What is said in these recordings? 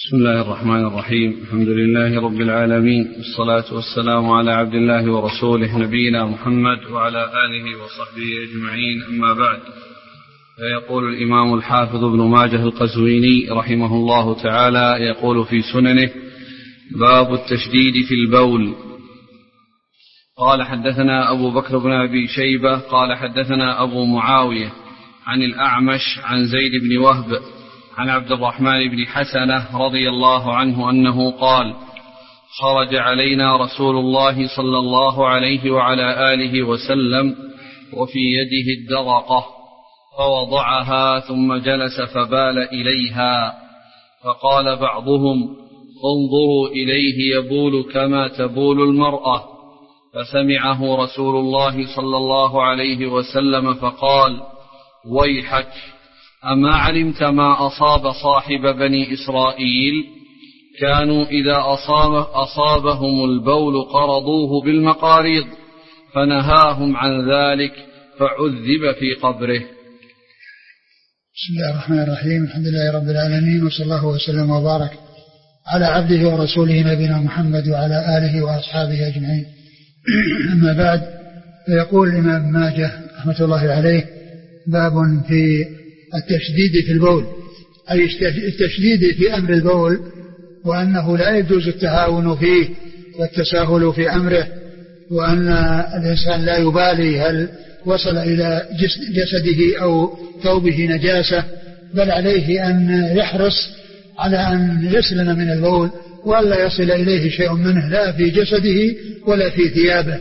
بسم الله الرحمن الرحيم. الحمد لله رب العالمين، والصلاة والسلام على عبد الله ورسوله نبينا محمد وعلى آله وصحبه أجمعين، أما بعد. فيقول الإمام الحافظ ابن ماجه القزويني رحمه الله تعالى يقول في سننه: باب التشديد في البول. قال: حدثنا أبو بكر بن أبي شيبة قال حدثنا أبو معاوية عن الأعمش عن زيد بن وهب عن عبد الرحمن بن حسنة رضي الله عنه أنه قال: خرج علينا رسول الله صلى الله عليه وعلى آله وسلم وفي يده الدرقة، فوضعها ثم جلس فبال إليها، فقال بعضهم: انظروا إليه يبول كما تبول المرأة، فسمعه رسول الله صلى الله عليه وسلم فقال: ويحك، أما علمت ما أصاب صاحب بني إسرائيل؟ كانوا إذا أصابهم البول قرضوه بالمقاريض، فنهاهم عن ذلك فعذب في قبره. بسم الله الرحمن الرحيم. الحمد لله رب العالمين، وصلى الله وسلم وبارك على عبده ورسوله نبينا محمد وعلى آله وأصحابه أجمعين. أما بعد، فيقول الإمام ماجه رحمة الله عليه: باب في التشديد في البول، أي التشديد في أمر البول، وأنه لا يجوز التهاون فيه والتساهل في أمره، وأن الإنسان لا يبالي هل وصل إلى جسده أو ثوبه نجاسة، بل عليه أن يحرص على أن يسلم من البول وألا يصل إليه شيء منه، لا في جسده ولا في ثيابه،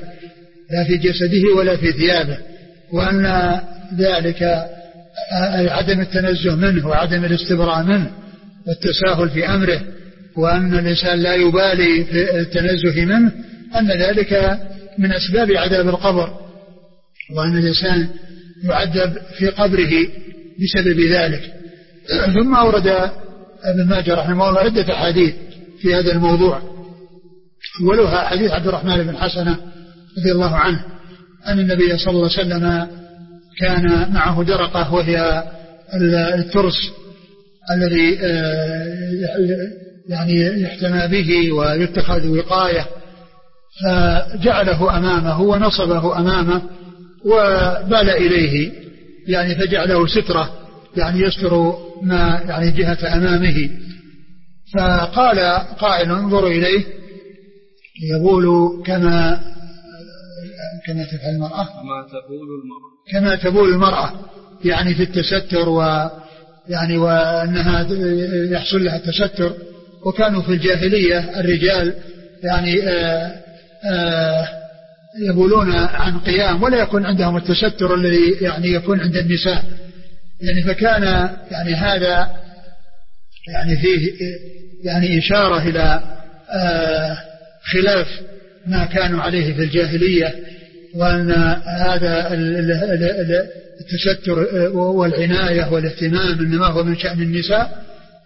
وأن ذلك عدم التنزه منه وعدم الاستبراء منه والتساهل في أمره، وأن الإنسان لا يبالي في التنزه منه، أن ذلك من أسباب عذاب القبر، وأن الإنسان يعذب في قبره بسبب ذلك. ثم أورد ابن ماجه رحمه الله عدة أحاديث في هذا الموضوع، أولها حديث عبد الرحمن بن حسنة رضي الله عنه أن النبي صلى الله عليه وسلم كان معه درقة، وهي الترس الذي يعني يحتمى به ويتخذ وقاية، فجعله أمامه ونصبه أمامه وبال إليه، يعني فجعله سترة، يعني يستر ما يعني جهة أمامه. فقال قائل: انظروا إليه يبول كما تفعل المرأة، كما تبول المرأة، يعني في التستر، ويعني وأنها يحصل لها التستر. وكانوا في الجاهلية الرجال يعني يبولون عن قيام، ولا يكون عندهم التستر الذي يعني يكون عند النساء، يعني فكان يعني هذا يعني فيه يعني إشارة إلى خلاف ما كانوا عليه في الجاهلية، وأن هذا التستر والعناية والاهتمام إنما هو من شأن النساء.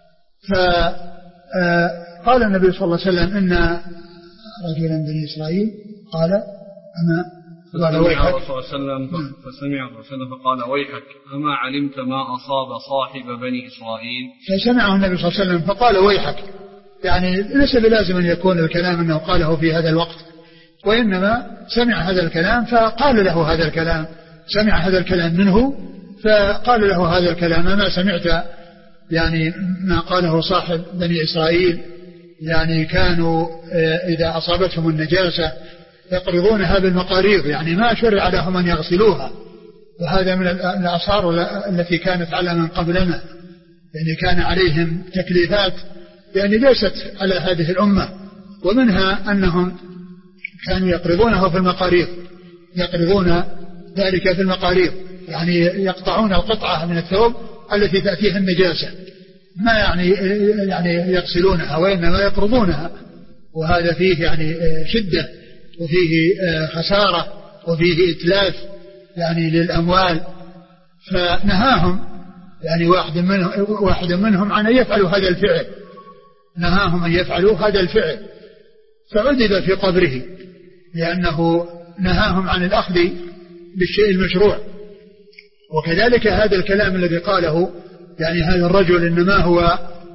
فقال النبي صلى الله عليه وسلم: إن رجلا من بني إسرائيل قال: أما قال ويحك، فسمع الرسول فقال: ويحك، أما علمت ما أصاب صاحب بني إسرائيل؟ فسمعه النبي صلى الله عليه وسلم فقال: ويحك، يعني ليس بلازم أن يكون الكلام أنه قاله في هذا الوقت، وإنما سمع هذا الكلام فقال له هذا الكلام، سمع هذا الكلام منه فقال له هذا الكلام: ما سمعت يعني ما قاله صاحب بني إسرائيل، يعني كانوا إذا أصابتهم النجاسة يقرضونها بالمقاريض، يعني ما شرع لهم أن يغسلوها، وهذا من الآثار التي كانت على من قبلنا، يعني كان عليهم تكليفات يعني ليست على هذه الأمة، ومنها أنهم كانوا يقرضونه في المقاريض، يقرضون ذلك في المقاريض، يعني يقطعون القطعة من الثوب التي تأتيها النجاسة، ما يعني يغسلونها، وإنما يقرضونها، وهذا فيه يعني شدة، وفيه خسارة، وفيه إتلاف يعني للأموال. فنهاهم يعني واحد منهم عن أن يفعلوا هذا الفعل، نهاهم أن يفعلوا هذا الفعل، فعذب في قبره، لأنه نهاهم عن الأخذ بالشيء المشروع. وكذلك هذا الكلام الذي قاله يعني هذا الرجل إنما هو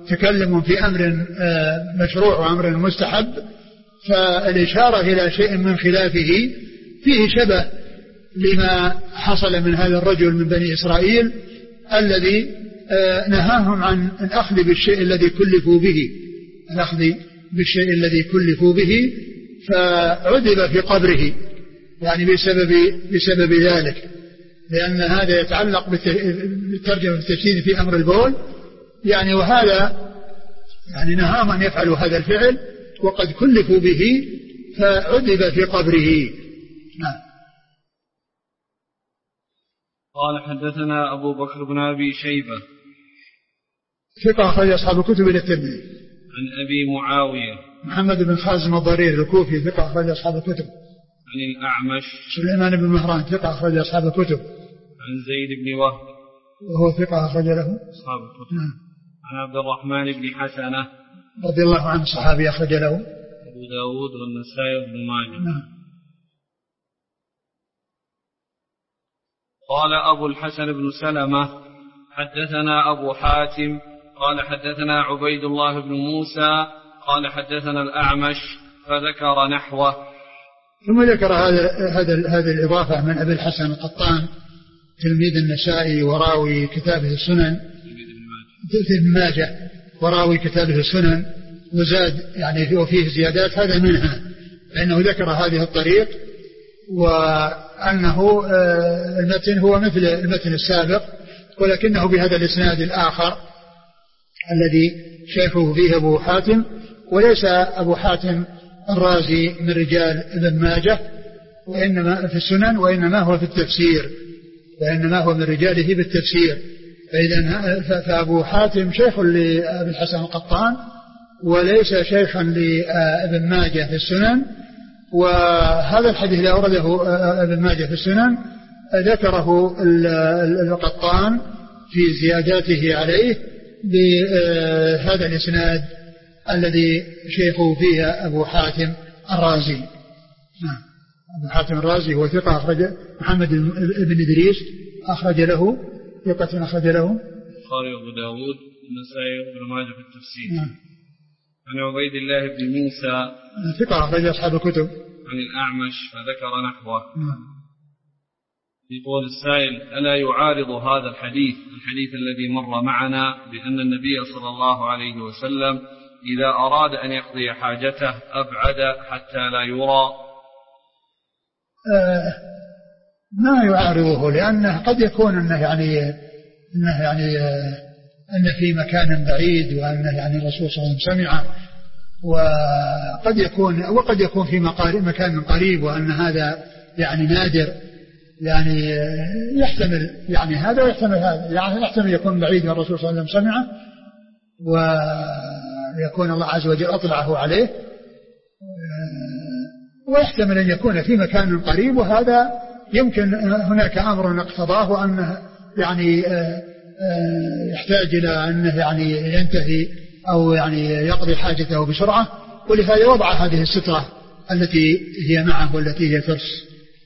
تكلم في أمر مشروع وأمر مستحب، فالإشارة إلى شيء من خلافه فيه شبه لما حصل من هذا الرجل من بني إسرائيل الذي نهاهم عن الأخذ بالشيء الذي كلفوا به، الأخذ بالشيء الذي كلفوا به، فعذب في قبره يعني بسبب ذلك، لأن هذا يتعلق بالترجمة والتشديد في أمر البول يعني، وهذا يعني نهاهم أن يفعلوا هذا الفعل وقد كلفوا به فعذب في قبره. نعم. قال حدثنا أبو بكر بن أبي شيبة ثقة أخرج أصحاب الكتب إلى الترمذي. عن أبي معاوية محمد بن خازم الضرير الكوفي ثقة أخرج أصحاب الكتب. عن الأعمش سليمان بن مهران ثقة أخرج أصحاب الكتب. عن زيد بن وهب وهو ثقة أخرج له أصحاب الكتب. عن عبد الرحمن بن حسنة رضي الله عنه صحابي أخرج له أبو داود والنسائي وابن ماجه. قال أبو الحسن بن سلمة حدثنا أبو حاتم قال حدثنا عبيد الله بن موسى قال حدثنا الأعمش فذكر نحوه. ثم ذكر هذه الإضافة من أبي الحسن القطان تلميذ النسائي وراوي كتابه السنن ابن ماجه وراوي كتابه السنن، وزاد يعني وفيه زيادات هذا منها، لأنه ذكر هذه الطريق وأنه المتن هو مثل المتن السابق ولكنه بهذا الإسناد الآخر الذي شيخه فيه أبو حاتم، وليس أبو حاتم الرازي من رجال ابن ماجه وإنما في السنن، وإنما هو في التفسير، وإنما هو من رجاله بالتفسير. فأبو حاتم شيخ لأبي الحسن القطان وليس شيخا لابن ماجه في السنن. وهذا الحديث الذي أورده ابن ماجه في السنن ذكره القطان في زياداته عليه بهذا الإسناد الذي شيخه فيه أبو حاتم الرازي. أبو حاتم الرازي هو ثقة أخرج محمد بن إدريس أخرج له ثقة أخرج له البخاري وأبو داود والنسائي وابن ماجه في التفسير. عن عبيد الله بن موسى ثقة أخرج أصحاب الكتب. عن الأعمش فذكر نحوه. يقول السائل: ألا يعارض هذا الحديث الذي مر معنا بأن النبي صلى الله عليه وسلم إذا أراد أن يقضي حاجته أبعد حتى لا يرى؟ ما يعارضه، لأنه قد يكون أنه أن في مكان بعيد وأنه يعني الرسول صلى الله عليه وسلم سمعه، وقد يكون في مكان قريب وأن هذا يعني نادر، يعني يحتمل يعني هذا ويحتمل هذا، يعني يحتمل يكون بعيد والرسول صلى الله عليه وسلم سمعه ويكون الله عز وجل أطلعه عليه، ويحتمل أن يكون في مكان قريب، وهذا يمكن هناك أمر اقتضاه وأنه يعني يحتاج إلى أنه يعني ينتهي أو يعني يقضي حاجته بسرعة، ولهذا وضع هذه السترة التي هي معه والتي هي ترس.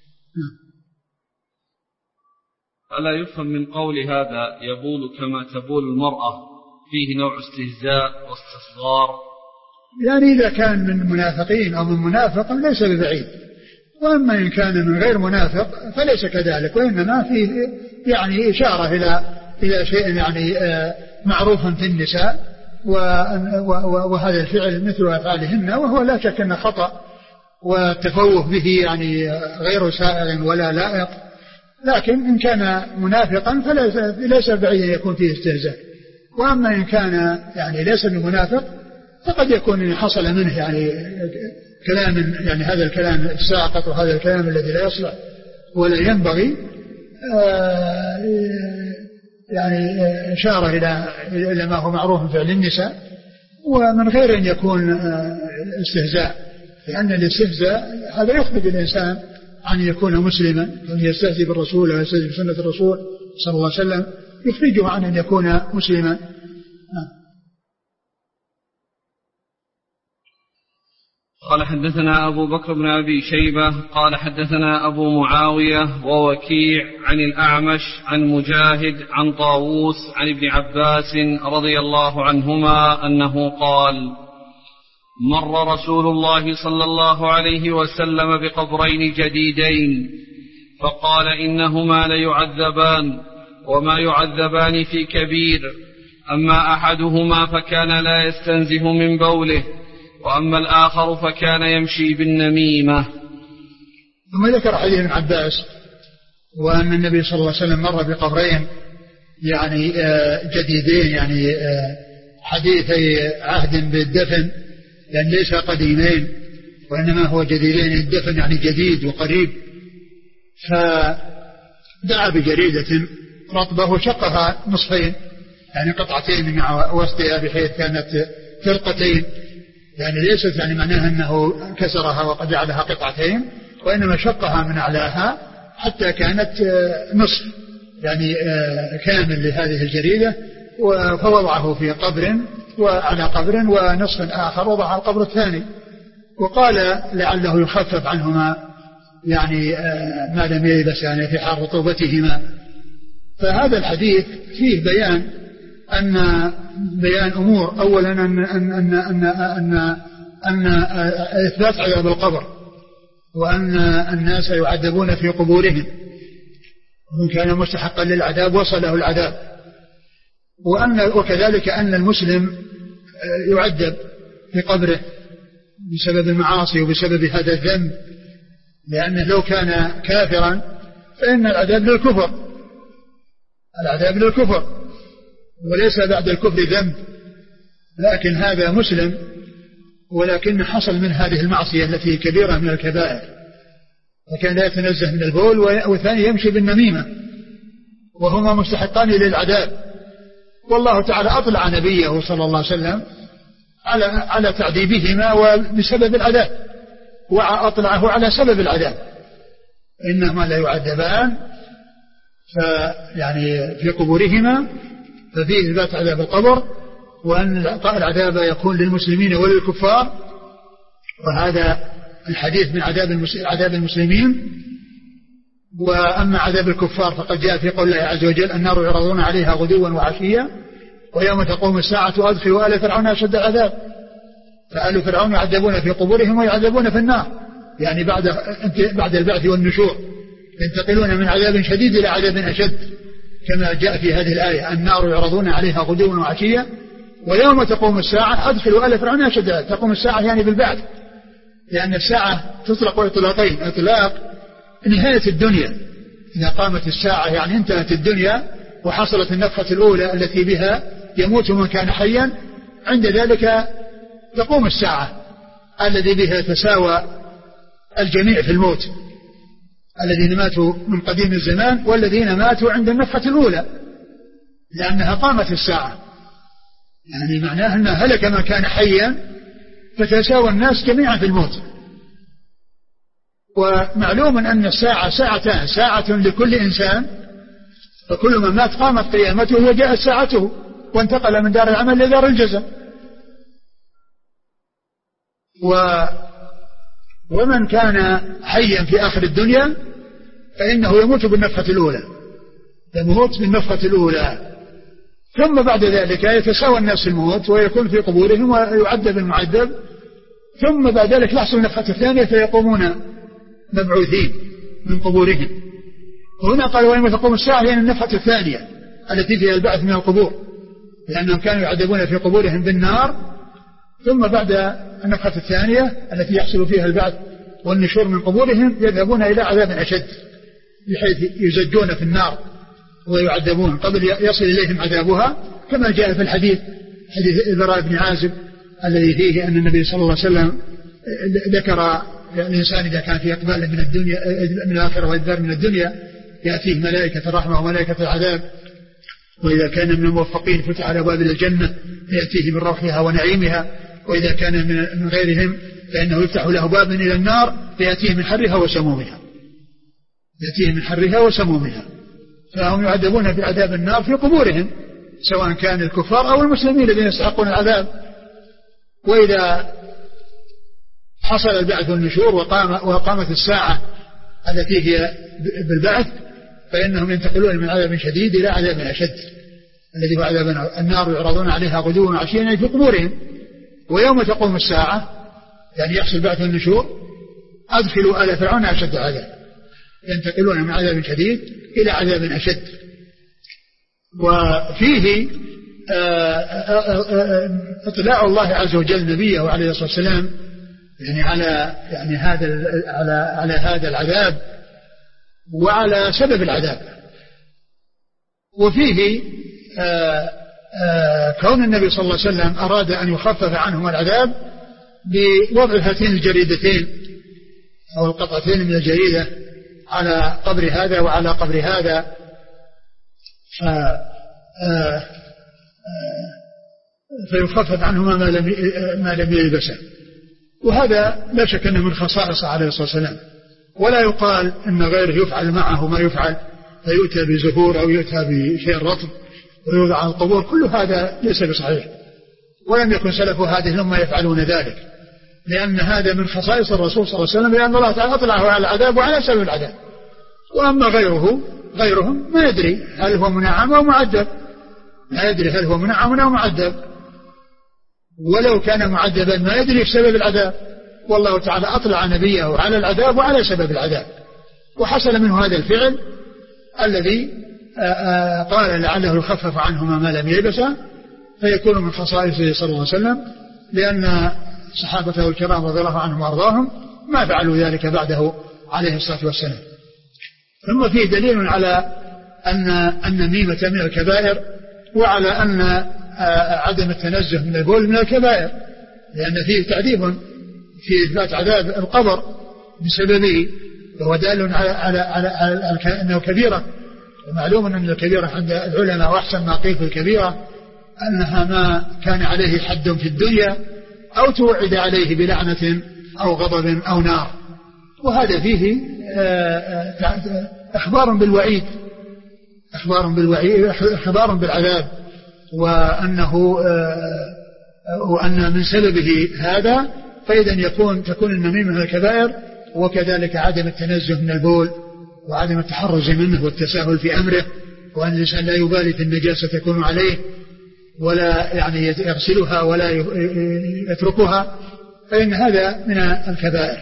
ألا يفهم من قول هذا يبول كما تبول المرأة فيه نوع استهزاء واستصغار؟ يعني إذا كان من منافقين أو من منافق ليس ببعيد، وأما إن كان من غير منافق فليس كذلك، وإنما فيه يعني إشارة إلى شيء يعني معروف في النساء، وهذا الفعل مثل أفعالهن، وهو لا شك أنه خطأ والتفوه به يعني غير سائغ ولا لائق، لكن إن كان منافقا فليس بعيد أن يكون فيه استهزاء. وأما إن كان يعني ليس بمنافق فقد يكون حصل منه يعني كلام، يعني هذا الكلام الساقط وهذا الكلام الذي لا يصلح ولا ينبغي، يعني إشارة إلى ما هو معروف فعل النساء، ومن غير أن يكون استهزاء، لأن الاستهزاء هذا يخرج الإنسان عن يكون مسلما، أن يستهزئ بالرسول ويستهزئ بسنة الرسول صلى الله عليه وسلم يخرجه عن أن يكون مسلما. قال حدثنا أبو بكر بن أبي شيبة قال حدثنا أبو معاوية ووكيع عن الأعمش عن مجاهد عن طاووس عن ابن عباس رضي الله عنهما أنه قال مر رسول الله صلى الله عليه وسلم بقبرين جديدين فقال إنهما ليعذبان وما يعذبان في كبير، أما أحدهما فكان لا يستنزه من بوله، وأما الآخر فكان يمشي بالنميمة. ثم ذكر حديث ابن عباس وأن النبي صلى الله عليه وسلم مر بقبرين يعني جديدين، يعني حديثي عهد بالدفن، لأن ليس قديمين وإنما هو جديدين، الدفن يعني جديد وقريب. فدعا بجريدة رطبة وشقها نصفين، يعني قطعتين مع وسطها بحيث كانت فرقتين، يعني ليست يعني معناها أنه كسرها وقد جعلها قطعتين، وإنما شقها من أعلاها حتى كانت نصف يعني كامل لهذه الجريدة، فوضعه في قبر وعلى قبر، ونصف آخر وضعه على القبر الثاني، وقال لعله يخفف عنهما يعني ما لم يلبس يعني في حال رطوبتهما. فهذا الحديث فيه بيان أمور. أولا أن إثبات عذاب القبر، وأن الناس يعذبون في قبورهم، ومن كان مستحقا للعذاب وصله العذاب، وكذلك أن المسلم يعذب في قبره بسبب المعاصي وبسبب هذا الذنب، لأنه لو كان كافرا فإن العذاب للكفر وليس بعد الكفر ذنب، لكن هذا مسلم ولكن حصل من هذه المعصية التي كبيرة من الكبائر، وكان لا يتنزه من البول، والثاني يمشي بالنميمة، وهما مستحقان للعذاب. والله تعالى أطلع نبيه صلى الله عليه وسلم على تعذيبهما وبسبب العذاب، وأطلعه على سبب العذاب، إنهما لا يعذبان يعني في قبورهما، ففيه إثبات عذاب القبر، وأن العذاب يكون للمسلمين وللكفار. وهذا الحديث من عذاب المسلمين. وأما عذاب الكفار فقد جاء في قول الله عز وجل النار يعرضون عليها غدوا وعشيا ويوم تقوم الساعة أدخلوا آل فرعون أشد العذاب. فآل فرعون يعذبون في قبورهم ويعذبون في النار، يعني بعد البعث والنشور ينتقلون من عذاب شديد إلى عذاب أشد، كما جاء في هذه الآية النار يعرضون عليها غدوا وعشيا ويوم تقوم الساعة أدخلوا آل فرعون أشد العذاب. تقوم الساعة يعني بالبعث، لأن الساعة تطلق إطلاقين: إطلاق نهاية الدنيا، إذا قامت الساعة يعني انتهت الدنيا وحصلت النفخة الأولى التي بها يموت من كان حيا، عند ذلك تقوم الساعة الذي بها تساوى الجميع في الموت، الذين ماتوا من قديم الزمان والذين ماتوا عند النفخة الأولى، لأنها قامت الساعة، يعني معناها أن هلك من كان حيا فتساوى الناس جميعا في الموت. ومعلوم أن الساعة ساعتان: ساعة لكل إنسان، فكل من مات قامت قيامته وجاءت ساعته وانتقل من دار العمل لدار الجزاء. ومن كان حيا في آخر الدنيا فإنه يموت بالنفخة الأولى، ثم بعد ذلك يتساوى الناس الموت ويكون في قبورهم ويعذب المعذب، ثم بعد ذلك يحصل النفخة الثانية فيقومون مبعوثين من قبورهم. وهنا قال ويوم تقوم الساعة يعني النفخة الثانية التي فيها البعث من القبور، لأنهم كانوا يعذبون في قبورهم بالنار، ثم بعد النفخة الثانية التي يحصل فيها البعث والنشور من قبورهم يذهبون إلى عذاب أشد، بحيث يزجون في النار ويعذبون قبل يصل إليهم عذابها، كما جاء في الحديث حديث البراء بن عازب الذي فيه أن النبي صلى الله عليه وسلم ذكر الإنسان إذا كان في إقبال من الدنيا من الآخرة وإدبار من الدنيا يأتيه ملائكة الرحمة وملائكة العذاب، وإذا كان من الموفقين فتح على أبواب الجنة يأتيه من روحها ونعيمها، وإذا كان من غيرهم فإنه يفتح له باب إلى النار فيأتيه من حرها وسمومها، فهم يعذبون في عذاب النار في قبورهم، سواء كان الكفار أو المسلمين الذين يستحقون العذاب. وإذا حصل البعث والنشور وقامت الساعة التي هي بالبعث، فإنهم ينتقلون من عذاب شديد إلى عذاب أشد الذي هو عذاب النار يعرضون عليها غدوا وعشيا في قبورهم. ويوم تقوم الساعة يعني يحصل البعث والنشور أدخلوا آل فرعون أشد عذاب، ينتقلون من عذاب شديد إلى عذاب أشد. وفيه اطلاع الله عز وجل نبيه عليه الصلاة والسلام يعني على هذا العذاب وعلى سبب العذاب. وفيه كون النبي صلى الله عليه وسلم أراد أن يخفف عنهم العذاب بوضع هاتين الجريدتين أو القطعتين من الجريدة على قبر هذا وعلى قبر هذا، فيخفف عنهما ما لم يلبسه. وهذا لا شك أنه من خصائص عليه الصلاة والسلام، ولا يقال أن غيره يفعل معه ما يفعل، فيؤتى بزهور أو يؤتى بشيء رطب ويوضع على القبور، كل هذا ليس بصحيح، ولم يكن سلف هذه الأمة يفعلون ذلك، لأن هذا من خصائص الرسول صلى الله عليه وسلم، لأن الله تعالى أطلعه على العذاب وعلى سبب العذاب. وأما غيرهم ما يدري هل هو منعم أو معذب، لا يدري هل هو منعم أو معذب، ولو كان معذبا ما يدري سبب العذاب، والله تعالى أطلع نبيه على العذاب وعلى سبب العذاب، وحصل منه هذا الفعل الذي قال لعله يخفف عنهما ما لم يلبسا، فيكون من خصائصه صلى الله عليه وسلم، لأن صحابته الكرام رضي الله عنهم وأرضاهم ما فعلوا ذلك بعده عليه الصلاة والسلام. ثم فيه دليل على أن النميمة من الكبائر، وعلى أن عدم التنزه من البول من الكبائر، لأن فيه تعذيب في إثبات عذاب القبر بسببه، وهو دال على أنه كبيرة. ومعلوم أن الكبيرة عند العلماء وأحسن ما قيل في الكبيرة أنها ما كان عليه حد في الدنيا أو توعد عليه بلعنة أو غضب أو نار. وهذا فيه إخبار بالوعيد، إخبار بالعذاب، وأن من سببه هذا، فإذا تكون النميمة من الكبائر، وكذلك عدم التنزه من البول وعدم التحرز منه والتساهل في أمره، وأن الإنسان لا يبالي في النجاسة تكون عليه ولا يعني يغسلها ولا يتركها، فإن هذا من الكبائر.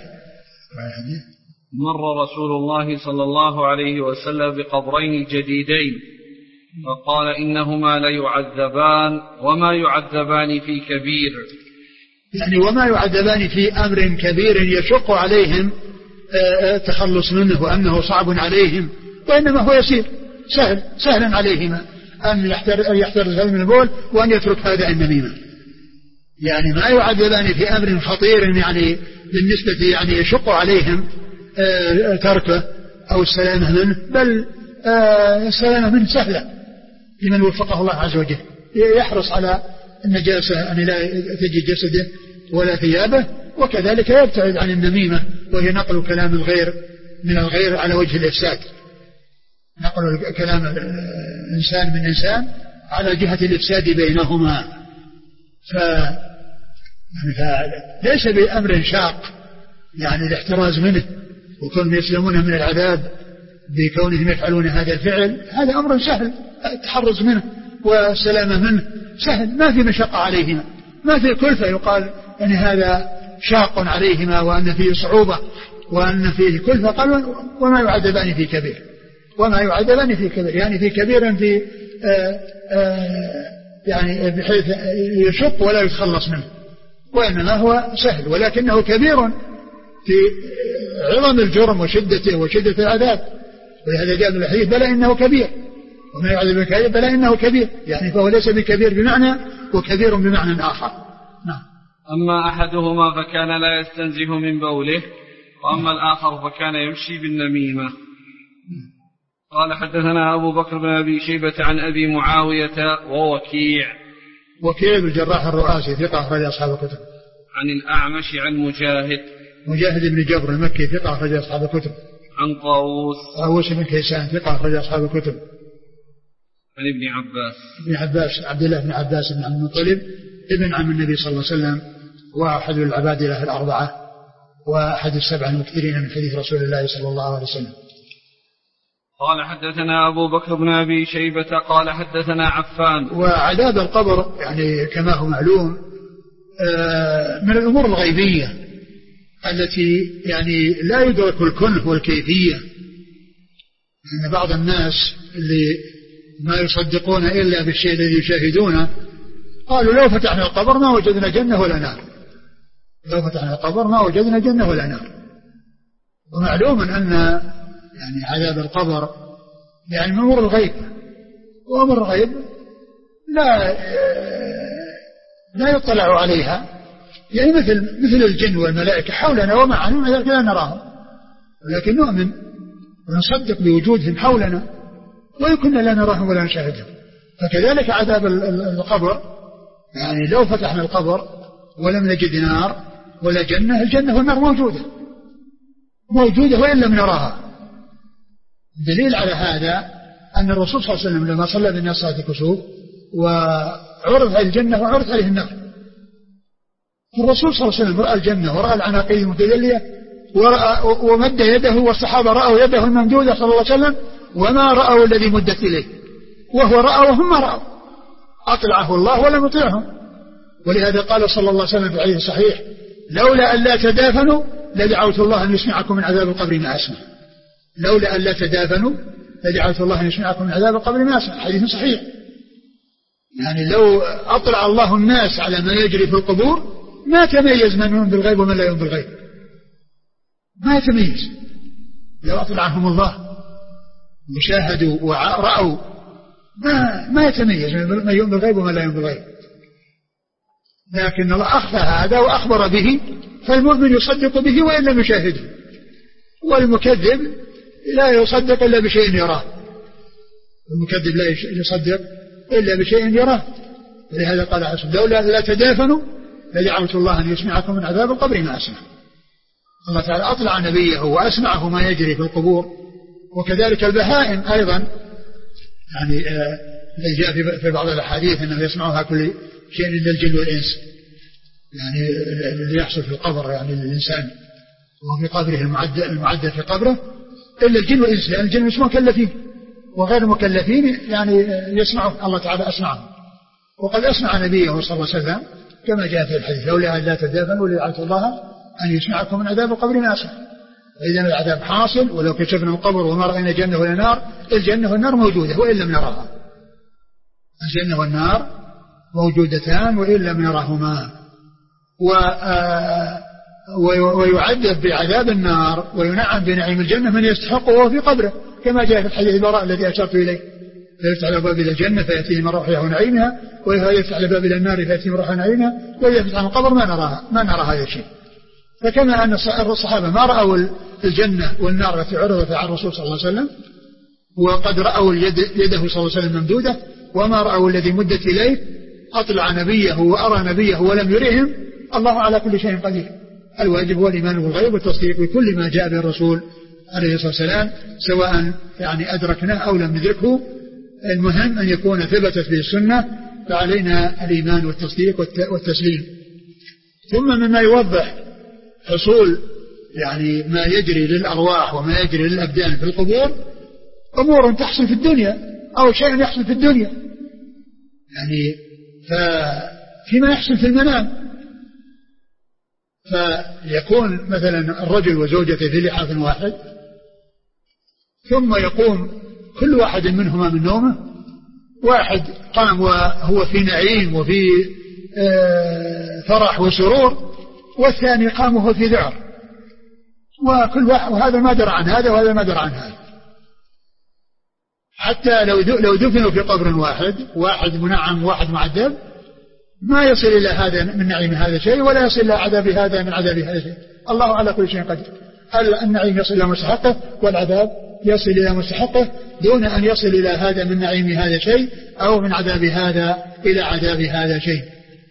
مر رسول الله صلى الله عليه وسلم بقبرين جديدين فقال إنهما ليعذبان وما يعذبان في كبير، يعني وما يعذبان في أمر كبير يشق عليهم التخلص منه وأنه صعب عليهم، وإنما هو يسير سهلا عليهما أن يحترز من البول وأن يترك هذا النميمة. يعني ما يعذبان في أمر خطير يعني بالنسبة يعني يشق عليهم تركه أو السلامة منه، بل السلامة منه سهلة لمن وفقه الله عز وجل، يحرص على النجاسة أن لا تجي جسده ولا ثيابه، وكذلك يبتعد عن النميمة وهي نقل كلام الغير من الغير على وجه الإفساد، نقل كلام إنسان من إنسان على جهة الإفساد بينهما. فليس بأمر شاق يعني الاحتراز منه وكونهم يسلمون من العذاب بكونهم يفعلون هذا الفعل، هذا أمر سهل، التحرز منه والسلامة منه سهل، ما في مشقة عليهما، ما في كلفة يقال أن هذا شاق عليهما وأن فيه صعوبة وأن فيه كلفة. قالوا وما يعذبان في كبير، وما يعذبان في كبير يعني في كبير في يعني بحيث يشق ولا يتخلص منه، وإنما هو سهل، ولكنه كبير في عظم الجرم وشدته وشدة العذاب. ولهذا جاء من الحديث بلى إنه كبير، وما يعذب الكبير بلى إنه كبير، يعني فهو ليس بكبير بمعنى وكبير بمعنى آخر. نعم. أما أحدهما فكان لا يستنزه من بوله، وأما الآخر فكان يمشي بالنميمة. قال حدثنا أبو بكر بن أبي شيبة عن أبي معاوية وكيع بن الجراح الرؤاسي ثقة أخرج أصحاب الكتب. عن الأعمش عن مجاهد بن جبر المكي ثقة أخرج أصحاب الكتب. عن طاووس بن كيسان ثقة أخرج أصحاب الكتب. عن ابن عباس عبد الله بن عباس بن عبد المطلب ابن عم النبي صلى الله عليه وسلم، وأحد العبادلة الأربعة وأحد السبع المكثرين من حديث رسول الله صلى الله عليه وسلم. قال حدثنا أبو بكر بن أبي شيبة قال حدثنا عفان. وعذاب القبر يعني كما هو معلوم من الأمور الغيبية التي يعني لا يدرك الكنه والكيفية. يعني بعض الناس اللي ما يصدقون إلا بالشيء الذي يشاهدونه قالوا لو فتحنا القبر ما وجدنا جنة ولا نار، لو فتحنا القبر ما وجدنا جنة ولا نار. ومعلوم أن يعني عذاب القبر يعني من أمور الغيب، وأمور الغيب لا يطلع عليها، يعني مثل الجن والملائكة حولنا وما علم ذلك لا نراهم، ولكن نؤمن ونصدق بوجودهم حولنا وإن كنا لا نراهم ولا نشاهدهم. فكذلك عذاب القبر، يعني لو فتحنا القبر ولم نجد نار ولا جنة، الجنة والنار موجودة وإن لم نراها. دليل على هذا أن الرسول صلى الله عليه وسلم لما صلى بالناس صلاة الكسوف وعرض عليه الجنة وعرض عليه النار، الرسول صلى الله عليه وسلم رأى الجنة ورأى العناقيد المتجلية ومد يده، والصحابة رأوا يده الممدودة صلى الله عليه وسلم وما رأوا الذي مدت إليه، وهو رأى وهم ما رأوا، أطلعه الله ولم يطلعهم. ولهذا قال صلى الله عليه وسلم في الحديث الصحيح لولا أن لا تدافنوا لدعوت الله أن يسمعكم من عذاب القبر ما أسمع، لولا أن لا تدافنوا لدعوت الله أن يسمعكم من عذاب القبر ما أسمع، حديث صحيح. يعني لو أطلع الله الناس على ما يجري في القبور ما تميز من يؤمن بالغيب ومن لا يؤمن بالغيب، ما يتميز. لو أطلعهم الله وشاهدوا ورأوا ما يتميز من يؤمن بالغيب ومن لا يؤمن بالغيب، لكن الله أخفى هذا وأخبر به، فالمؤمن يصدق به وإن لم يشاهده، والمكذب لا يصدق إلا بشيء يراه، المكذب لا يصدق إلا بشيء يراه. ولهذا قال عسى لولا لا تدافنوا لدعوت الله أن يسمعكم من عذاب القبر ما أسمع. الله تعالى أطلع نبيه وأسمعه ما يجري في القبور. وكذلك البهائم أيضا، يعني جاء في بعض الأحاديث أنه يسمعها كل شيء إلا الجن والإنس، يعني اللي يحصل في القبر يعني الإنسان وفي قبره المعدل في قبره إلا الجن والإنس، لأن الجن مش مكلفين وغير مكلفين يعني يسمعه الله تعالى أسمعهم. وقد أسمع نبيه صلى الله عليه وسلم كما جاء في الحديث لولا أن لا تدافنوا لدعوت الله أن يسمعكم من عذاب القبر ما أسمع. إذن العذاب حاصل، ولو كشفنا القبر وما رأينا جنة ولا نار، الجنة والنار موجودة وإن لم نراها، الجنة والنار موجودتان وإن لم نراهما. ويعذب بعذاب النار وينعم بنعيم الجنة من يستحقه وهو في قبره، كما جاء في الحديث البراء الذي أشرت إليه فيفتح على باب إلى الجنة فيأتيه من روحها ونعيمها، وإذا يفتح على باب إلى النار فيأتيه من روحها ونعيمها، وإذا يفتح عن القبر ما نرى هذا الشيء. فكما أن الصحابة ما رأوا الجنة والنار التي عرضت على الرسول صلى الله عليه وسلم، وقد رأوا يده صلى الله عليه وسلم ممدودة وما رأوا الذي مدت إليه، أطلع نبيه وأرى نبيه ولم يرهم، الله على كل شيء قدير. الواجب هو الإيمان بالغيب والتصديق بكل ما جاء به الرسول عليه الصلاة والسلام، سواء يعني أدركناه أو لم ندركه، المهم أن يكون ثبتت به السنة، فعلينا الإيمان والتصديق والتسليم. ثم مما يوضح حصول يعني ما يجري للأرواح وما يجري للأبدان في القبور أمور تحصل في الدنيا أو شيء يحصل في الدنيا، يعني فيما يحصل في المنام، فيكون مثلا الرجل وزوجته في لحاف واحد، ثم يقوم كل واحد منهما من نومه، واحد قام وهو في نعيم وفي فرح وسرور، والثاني قام وهو في ذعر، وكل واحد وهذا ما درى عن هذا وهذا ما درى عن هذا. حتى لو دفنوا في قبر واحد منعم وواحد معذب، ما يصل إلى هذا من نعيم هذا شيء ولا يصل إلى عذاب هذا من عذاب هذا شيء. الله على كل شيء قدير. النعيم يصل إلى مستحقه والعذاب يصل إلى مستحقه، دون أن يصل إلى هذا من نعيم هذا شيء أو من عذاب هذا إلى عذاب هذا شيء.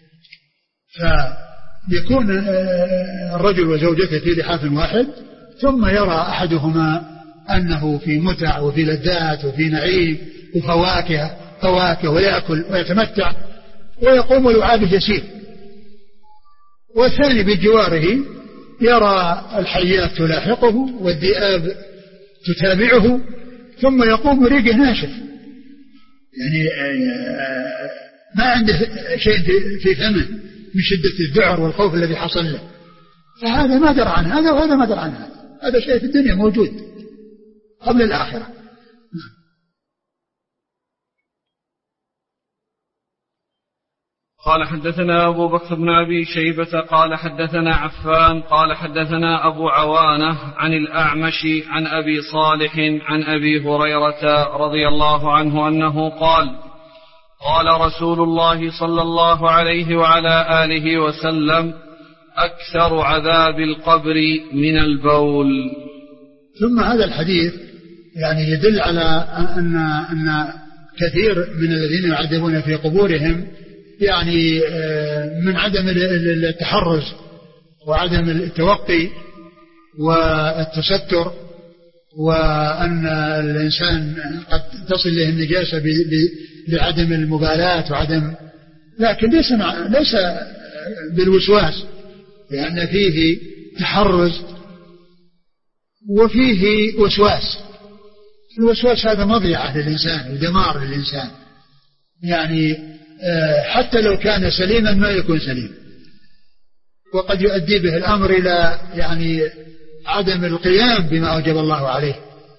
فيكون الرجل وزوجته في لحاف واحد، ثم يرى أحدهما أنه في متع وفي لذات وفي نعيم وفواكه ويأكل ويتمتع ويقوم ويعابد يسير، والثاني بجواره يرى الحيات تلاحقه والذئاب تتابعه ثم يقوم ريقه ناشف، يعني ما عنده شيء في فمه من شدة الذعر والخوف الذي حصل له، فهذا ما درى عن هذا وهذا ما درى عن هذا، هذا شيء في الدنيا موجود قبل الآخرة. قال حدثنا أبو بكر بن أبي شيبة قال حدثنا عفان قال حدثنا أبو عوانة عن الأعمش عن أبي صالح عن أبي هريرة رضي الله عنه أنه قال قال رسول الله صلى الله عليه وعلى آله وسلم أكثر عذاب القبر من البول. ثم هذا الحديث يعني يدل على أن كثير من الذين يعذبون في قبورهم يعني من عدم التحرز وعدم التوقي والتستر، وأن الإنسان قد تصل له النجاسة لعدم المبالاة وعدم، لكن ليس بالوسواس، لأن فيه تحرز وفيه وسواس. الوسواس هذا مضيعة للإنسان ودمار للإنسان، يعني حتى لو كان سليما ما يكون سليم، وقد يؤدي به الأمر إلى يعني عدم القيام بما أوجب الله عليه،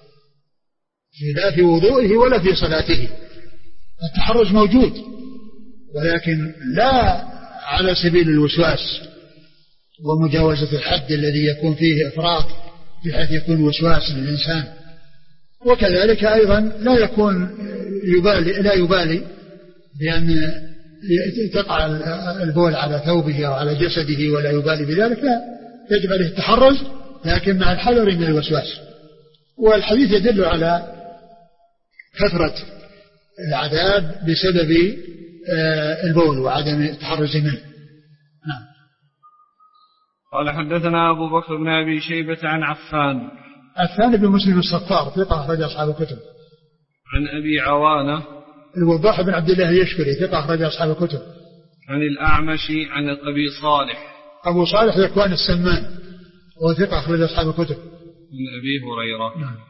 لا في وضوئه ولا في صلاته. التحرز موجود ولكن لا على سبيل الوسواس ومجاوزة الحد الذي يكون فيه إفراط بحيث يكون وسواس للإنسان. وكذلك أيضا لا يبالي بأن تقع البول على ثوبه أو على جسده ولا يبالي بذلك، لا، يجب عليه التحرز لكن مع الحذر من الوسواس. والحديث يدل على كثرة العذاب بسبب البول وعدم التحرز منه. نعم. قال حدثنا أبو بكر بن أبي شيبة عن عفان بن مسلم الصفار ثقة أخرج أصحاب الكتب. عن أبي عوانة الوضاح بن عبد الله اليشكري ثقة أخرج أصحاب الكتب. عن الأعمش عن أبي صالح أبو صالح ذكوان السمان وهو ثقة أخرج أصحاب الكتب. من أبي هريرة. نعم.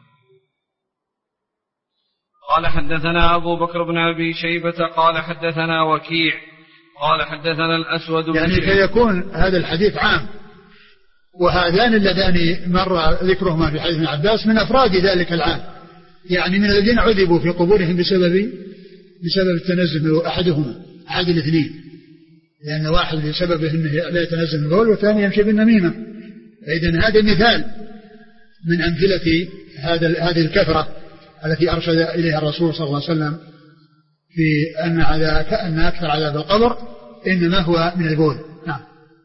قال حدثنا أبو بكر بن أبي شيبة قال حدثنا وكيع قال حدثنا الأسود بن يعني فيكون هذا الحديث عام، وهذان اللذان مر ذكرهما في حديث ابن عباس من أفراد ذلك العام، يعني من الذين عذبوا في قبورهم بسبب التنزه أحدهما أحد الاثنين، لأن واحد بسببه أنه لا يتنزه البول والثاني يمشي بالنميمة. فإذن هذا مثال من أمثلة هذه الكثرة التي أرشد إليها الرسول صلى الله عليه وسلم في أن أكثر عذاب القبر إنما هو من البول. نعم.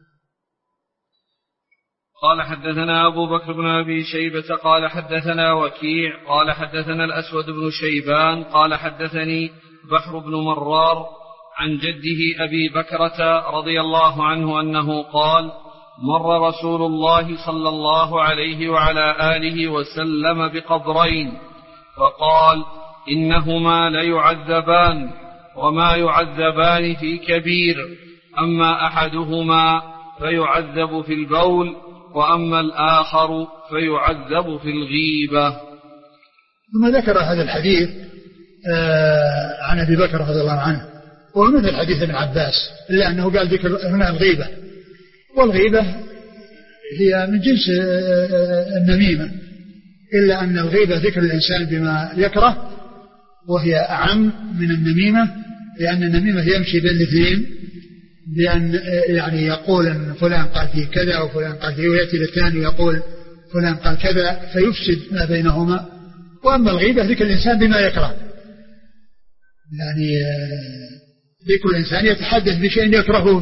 قال حدثنا أبو بكر بن أبي شيبة قال حدثنا وكيع قال حدثنا الأسود بن شيبان قال حدثني بحر بن مرار عن جده أبي بكرة رضي الله عنه أنه قال مر رسول الله صلى الله عليه وعلى آله وسلم بقبرين فقال إنهما ليعذبان وما يعذبان في كبير، أما أحدهما فيعذب في البول وأما الآخر فيعذب في الغيبة. ثم ذكر هذا الحديث عن أبي بكر رضي الله عنه وهو مثل حديث ابن عباس، إلا أنه قال ذكر هنا الغيبة، والغيبة هي من جنس النميمة، إلا أن الغيبة ذكر الإنسان بما يكره وهي أعم من النميمة، لأن النميمة يمشي بين الاثنين بأن يعني يقول أن فلان قال فيه كذا وفلان قال فيه، ويأتي للثاني ويقول فلان قال كذا فيفسد ما بينهما. وأما الغيبة ذكر الإنسان بما يكره، يعني ذكر الإنسان يتحدث بشيء يكرهه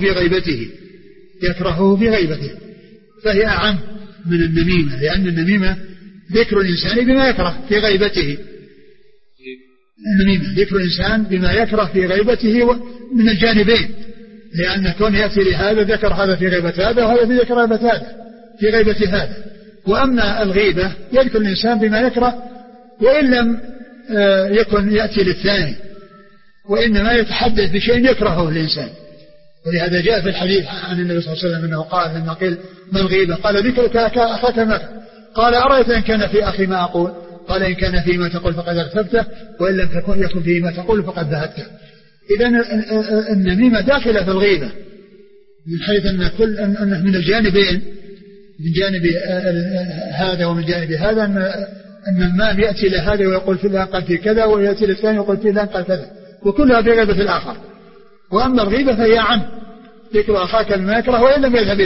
في غيبته فهي أعم من النميمة، لأن النميمة ذكر الإنسان بما يكره في غيبته. النميمة ذكر الإنسان بما يكره في غيبته من الجانبين، لأن كون يأتي لهذا ذكر هذا في غيبة هذا وهذا في ذكر غيبة هذا في غيبة هذا. وأما الغيبة يذكر الإنسان بما يكره وإن لم يكن يأتي للثاني، وإنما يتحدث بشيء يكرهه الإنسان، ولهذا جاء في الحديث عن النبي صلى الله عليه وسلم أنه قال لما قيل ما الغيبة قال ذكرك أخاك مكر قال أرأيت إن كان في أخي ما أقول قال إن كان فيه ما تقول فقد اغتبته وإن لم يكن فيه ما تقول فقد ذهبته. إذن النميمة داخلة في الغيبة من حيث أن من الجانبين من جانب هذا ومن جانب هذا أن النمام يأتي لهذا ويقول فلان قال في كذا ويأتي للثاني ويقول فلان قال كذا وكلها في غيبة الآخر. وأما الغيبة فهي عم ذكر أخاك بما يكره وإن لم يذهب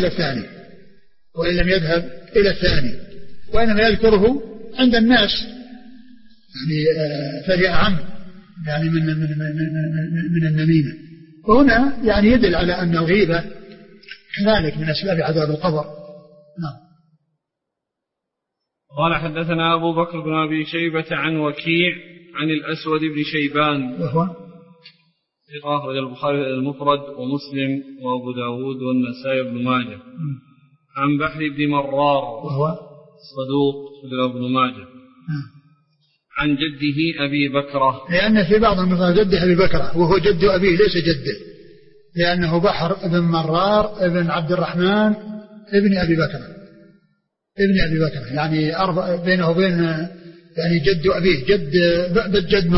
إلى الثاني وإنما يذكره عند الناس يعني فهي عم يعني من النميمة. وهنا يعني يدل على أن الغيبة كذلك من أسباب عذاب القبر. نعم. قال حدثنا أبو بكر بن أبي شيبة عن وكيع عن الأسود بن شيبان وهو أخرج البخاري المفرد ومسلم وأبو داود والنسائي بن ماجه عن بحر بن مرار وهو صدوق أخرج ابن ماجه عن جده أبي بكرة لأن في بعض النسخ جده أبي بكرة وهو جد أبيه ليس جده لأنه بحر بن مرار ابن عبد الرحمن ابن أبي بكرة يعني بينه وبين يعني جد أبيه جد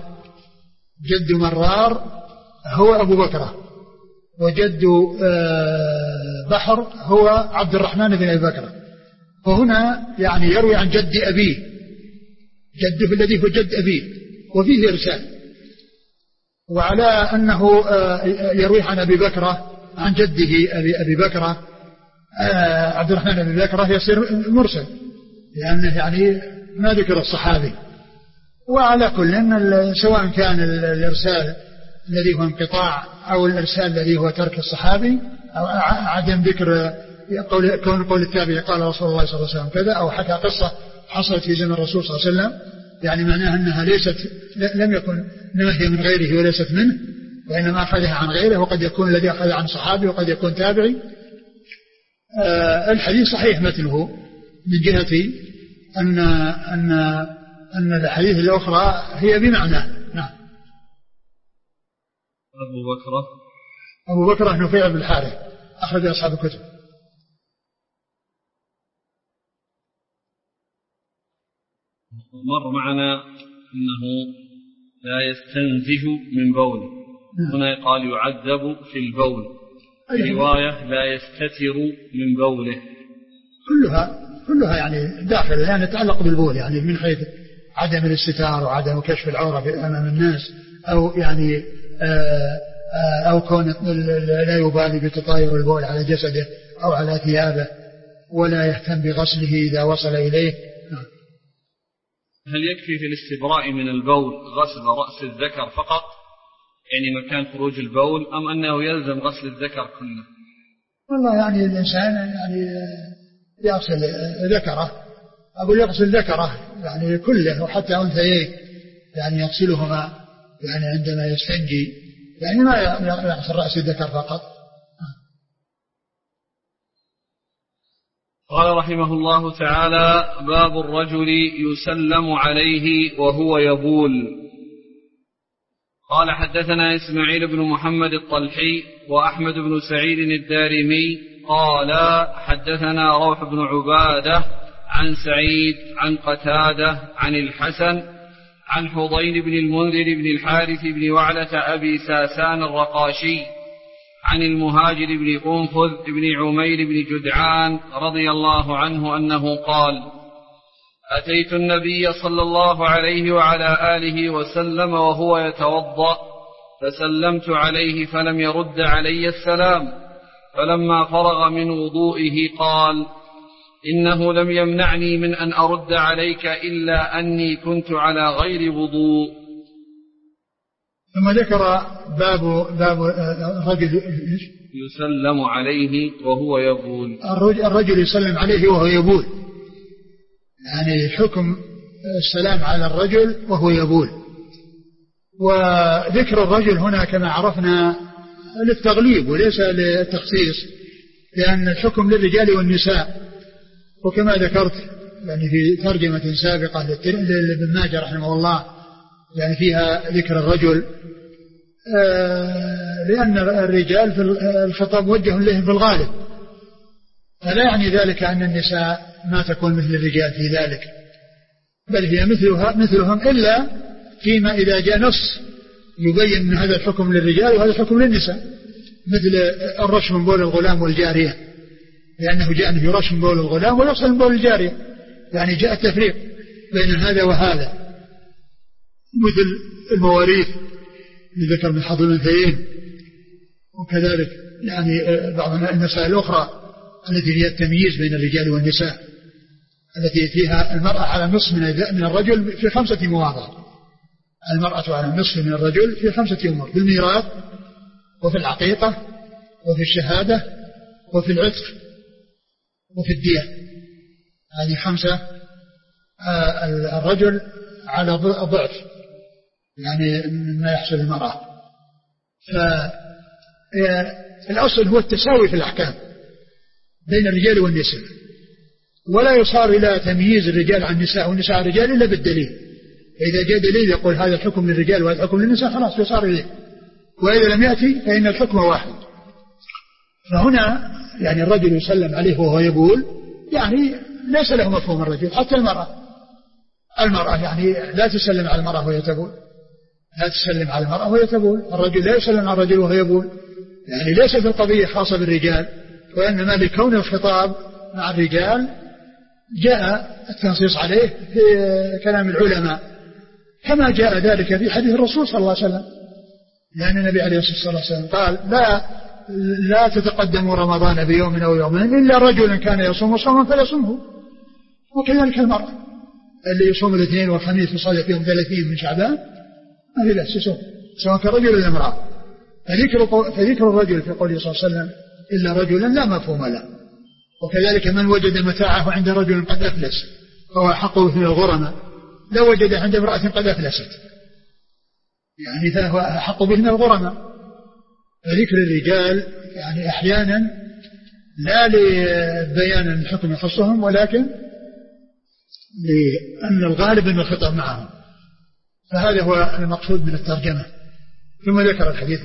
مرار هو أبو بكرة وجد بحر هو عبد الرحمن بن أبي بكرة. وهنا يعني يروي عن جد أبيه جده الذي هو جد أبيه وفيه إرسال وعلى أنه يروي عن أبي بكرة عن جده أبي بكرة عبد الرحمن بن أبي بكرة يصير مرسل لأنه يعني ما ذكر الصحابي. وعلى كل سواء كان الإرسال الذي هو انقطاع أو الإرسال الذي هو ترك الصحابي أو عدم ذكر قول التابعي قال رسول الله صلى الله عليه وسلم كذا أو حكى قصة حصلت في زمن الرسول صلى الله عليه وسلم يعني معناها أنها لم يكن نهي من غيره وليست منه وإنما أخذها عن غيره وقد يكون الذي أخذ عن صحابي وقد يكون تابعي. الحديث صحيح مثله من جهة أن الحديث الأخرى هي بمعنى. نعم. أبو بكرة نفيع بن الحارث أخرج أصحاب الكتب. مر معنا أنه لا يستنزه من بول هنا قال يعذب في البول في رواية لا يستتر من بوله كلها يعني داخل يعني تتعلق بالبول يعني من حيث عدم الاستتار وعدم كشف العورة أمام الناس أو يعني أو كون لا يبالي بتطاير البول على جسده أو على ثيابه ولا يهتم بغسله إذا وصل إليه. هل يكفي في الاستبراء من البول غسل رأس الذكر فقط يعني مكان خروج البول أم أنه يلزم غسل الذكر كله؟ والله يعني الإنسان يعني يغسل ذكره أقول يغسل ذكره يعني كله وحتى أنثيه يعني يغسلهما يعني عندما يستنجي يعني ما يغسل رأس الذكر فقط. قال رحمه الله تعالى باب الرجل يسلم عليه وهو يبول. قال حدثنا إسماعيل بن محمد الطلحي وأحمد بن سعيد الدارمي قال حدثنا روح بن عبادة عن سعيد عن قتادة عن الحسن عن حضين بن المنذر بن الحارث بن وعلة أبي ساسان الرقاشي عن المهاجر بن قنفذ بن عمير بن جدعان رضي الله عنه أنه قال أتيت النبي صلى الله عليه وعلى آله وسلم وهو يتوضأ فسلمت عليه فلم يرد علي السلام فلما فرغ من وضوئه قال إنه لم يمنعني من أن أرد عليك إلا أني كنت على غير وضوء. ثم ذكر باب الرجل يسلم عليه وهو يبول. الرجل يسلم عليه وهو يبول يعني حكم السلام على الرجل وهو يبول. وذكر الرجل هنا كما عرفنا للتغليب وليس للتخصيص لأن الحكم للرجال والنساء. وكما ذكرت يعني في ترجمة سابقة لابن ماجه رحمه الله يعني فيها ذكر الرجل لأن الرجال في الخطاب موجه إليهم في الغالب، فلا يعني ذلك أن النساء ما تكون مثل الرجال في ذلك، بل هي مثلهم إلا فيما إذا جاء نص يبين أن هذا الحكم للرجال وهذا الحكم للنساء، مثل الرش من بول الغلام والجارية، لأنه جاء أنه يرش من بول الغلام ويغسل من بول الجارية، يعني جاء التفريق بين هذا وهذا، مثل المواريث ذكر من حظ الأنثيين، وكذلك يعني بعض المسائل الأخرى التي فيها التمييز بين الرجال والنساء، التي فيها المرأة على النصف من الرجل في 5 مواضع، المرأة على النصف من الرجل في 5 أمور: في الميراث، وفي العقيقة، وفي الشهادة، وفي العتق، وفي الدية. هذه 5. الرجل على ضعف يعني ما يحصل المرأة. فالأصل هو التساوي في الأحكام بين الرجال والنساء، ولا يصار إلى تمييز الرجال عن النساء والنساء عن الرجال إلا بالدليل. إذا جاء دليل يقول هذا الحكم للرجال وهذا الحكم للنساء خلاص يصار إليه، وإذا لم يأتي فإن الحكم واحد. فهنا يعني الرجل يسلم عليه وهو يبول، يعني ليس له مفهوم الرجل. حتى المرأة يعني لا تسلم على المرأة وهي تبول، لا تسلم على المرأة وهي تبول. الرجل لا يسلم على الرجل وهو يبول، يعني ليست القضية خاصة بالرجال، وإنما لكون الخطاب مع الرجال جاء التنصيص عليه في كلام العلماء، كما جاء ذلك في حديث الرسول صلى الله عليه وسلم، لأن النبي عليه الصلاة والسلام قال: لا تتقدموا رمضان بيوم أو يومين إلا رجل كان يصوم صوما فليصمه. وكذلك المرأة اللي يصوم الاثنين والخميس وصلي فيهم 30 من شعبان ما في بأس يصوم، سواء كان رجل ولا امرأة. فذكر الرجل في قوله صلى الله عليه وسلم إلا رجلا لا مفهوم له. وكذلك من وجد متاعه عند رجل قد أفلس فهو حقه من الغرماء، لو وجد عند امرأة قد أفلست يعني فهو حق به من الغرماء. فذكر الرجال يعني أحيانا لا لبيان الحكم يخصهم، ولكن لأن الغالب أن الخطاب معهم، فهذا هو المقصود من الترجمة. ثم ذكر الحديث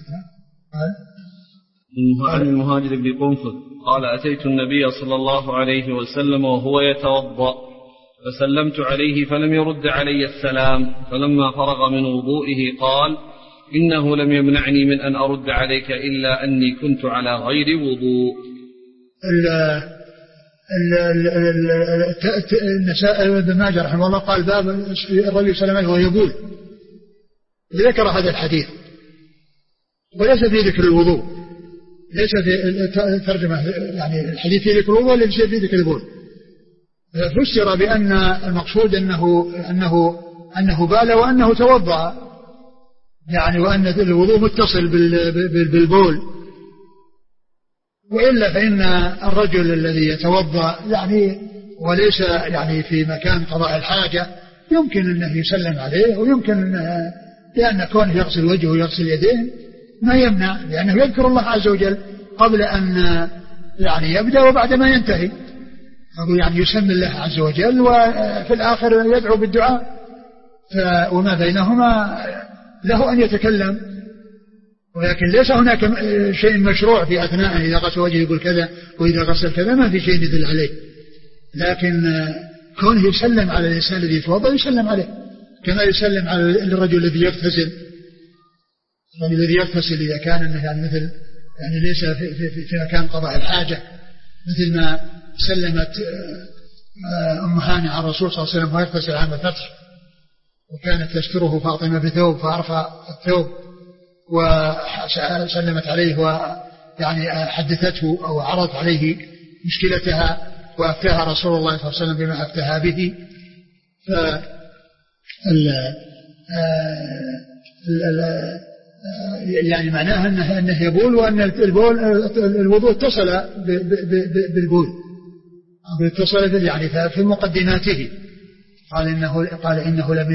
عن المهاجر بن قنفذ قال: أتيت النبي صلى الله عليه وسلم وهو يتوضأ فسلمت عليه فلم يرد علي السلام، فلما فرغ من وضوئه قال: إنه لم يمنعني من أن أرد عليك إلا أني كنت على غير وضوء. النسائي بن ماجه رحمه الله قال: باب الرجل سلم عليه وهو يقول، ذكر هذا الحديث وليس في ذكر الوضوء، ليس في ترجمة يعني الحديث في ذكر الوضوء ليس في ذكر البول. فسر بأن المقصود أنه بال وأنه توضأ، يعني وأن الوضوء متصل بالبول، وإلا فإن الرجل الذي يتوضأ يعني وليس يعني في مكان قضاء الحاجة يمكن أنه يسلم عليه، ويمكن لأن كونه يغسل وجهه ويغسل يديه ما يمنع، لأنه يذكر الله عز وجل قبل أن يعني يبدأ وبعد ما ينتهي، يعني يسمي الله عز وجل وفي الآخر يدعو بالدعاء، وما بينهما له أن يتكلم، ولكن ليس هناك شيء مشروع في أثناء إذا غسل وجهه يقول كذا وإذا غسل كذا، ما في شيء يدل عليه. لكن كونه يسلم على الإنسان الذي يتوضأ يسلم عليه كما يسلم على الرجل الذي يغتسل. الرجل الذي يغتسل إذا كان يعني مثل يعني ليس في مكان قضاء الحاجة، مثل ما سلمت أم هاني على الرسول صلى الله عليه وسلم وهو يغتسل عام الفتح، وكانت تستره فاطمة بثوب فأرفع الثوب وسلمت عليه ويعني حدثته أو عرضت عليه مشكلتها وأفتاها رسول الله صلى الله عليه وسلم بما أفتاها به. يعني معناها أنه يبول، وأن الوضوء اتصل بالبول، اتصل يعني في مقدماته. قال إنه لم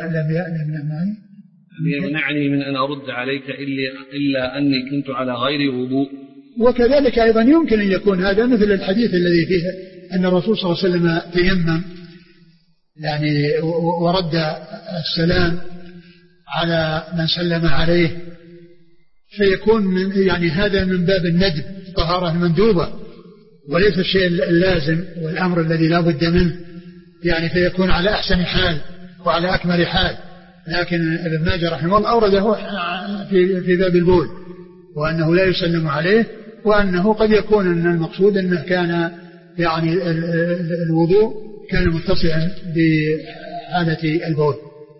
يمنعني من أن أرد عليك إلا أني كنت على غير وضوء. وكذلك أيضا يمكن أن يكون هذا مثل الحديث الذي فيه أن الرسول صلى الله عليه وسلم تيمم يعني ورد السلام على من سلم عليه، فيكون يعني هذا من باب الندب، طهارة المندوبة وليس الشيء اللازم والأمر الذي لا بد منه، يعني فيكون على أحسن حال وعلى أكمل حال. لكن ابن ماجه رحمه الله أورده في باب البول، وأنه لا يسلم عليه، وأنه قد يكون أن المقصود أنه كان يعني الوضوء كان متصلا بحالة البول،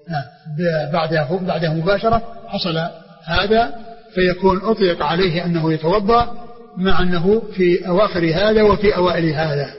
بعده مباشرة حصل هذا، فيكون أطلق عليه أنه يتوضأ، مع أنه في أواخر هذا وفي أوائل هذا.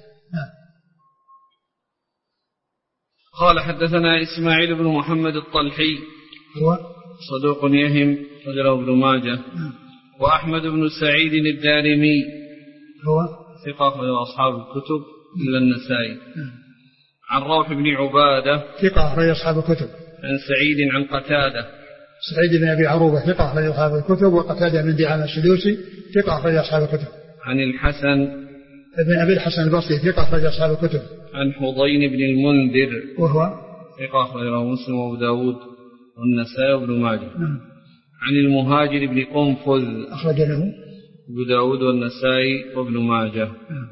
قال حدثنا إسماعيل بن محمد الطلحي هو صدوق يهم رجله ابن ماجه، وأحمد بن سعيد الدارمي هو ثقة أخرج أصحاب الكتب إلا النسائي، عن روح بن عبادة ثقة أخرج أصحاب الكتب، عن سعيد عن قتادة سعيد بن أبي عروبة ثقة أخرج أصحاب الكتب، وقتادة بن دعامة السدوسي ثقة أخرج أصحاب الكتب، عن الحسن ابن أبي الحسن البصري ثقة أخرج أصحاب الكتب، عن حضين بن المنذر وهو ثقة أخرجه مسلم وأبو داود والنسائي وابن ماجه، عن المهاجر بن قنفذ أخرج له أبو داود والنسائي وابن ماجه.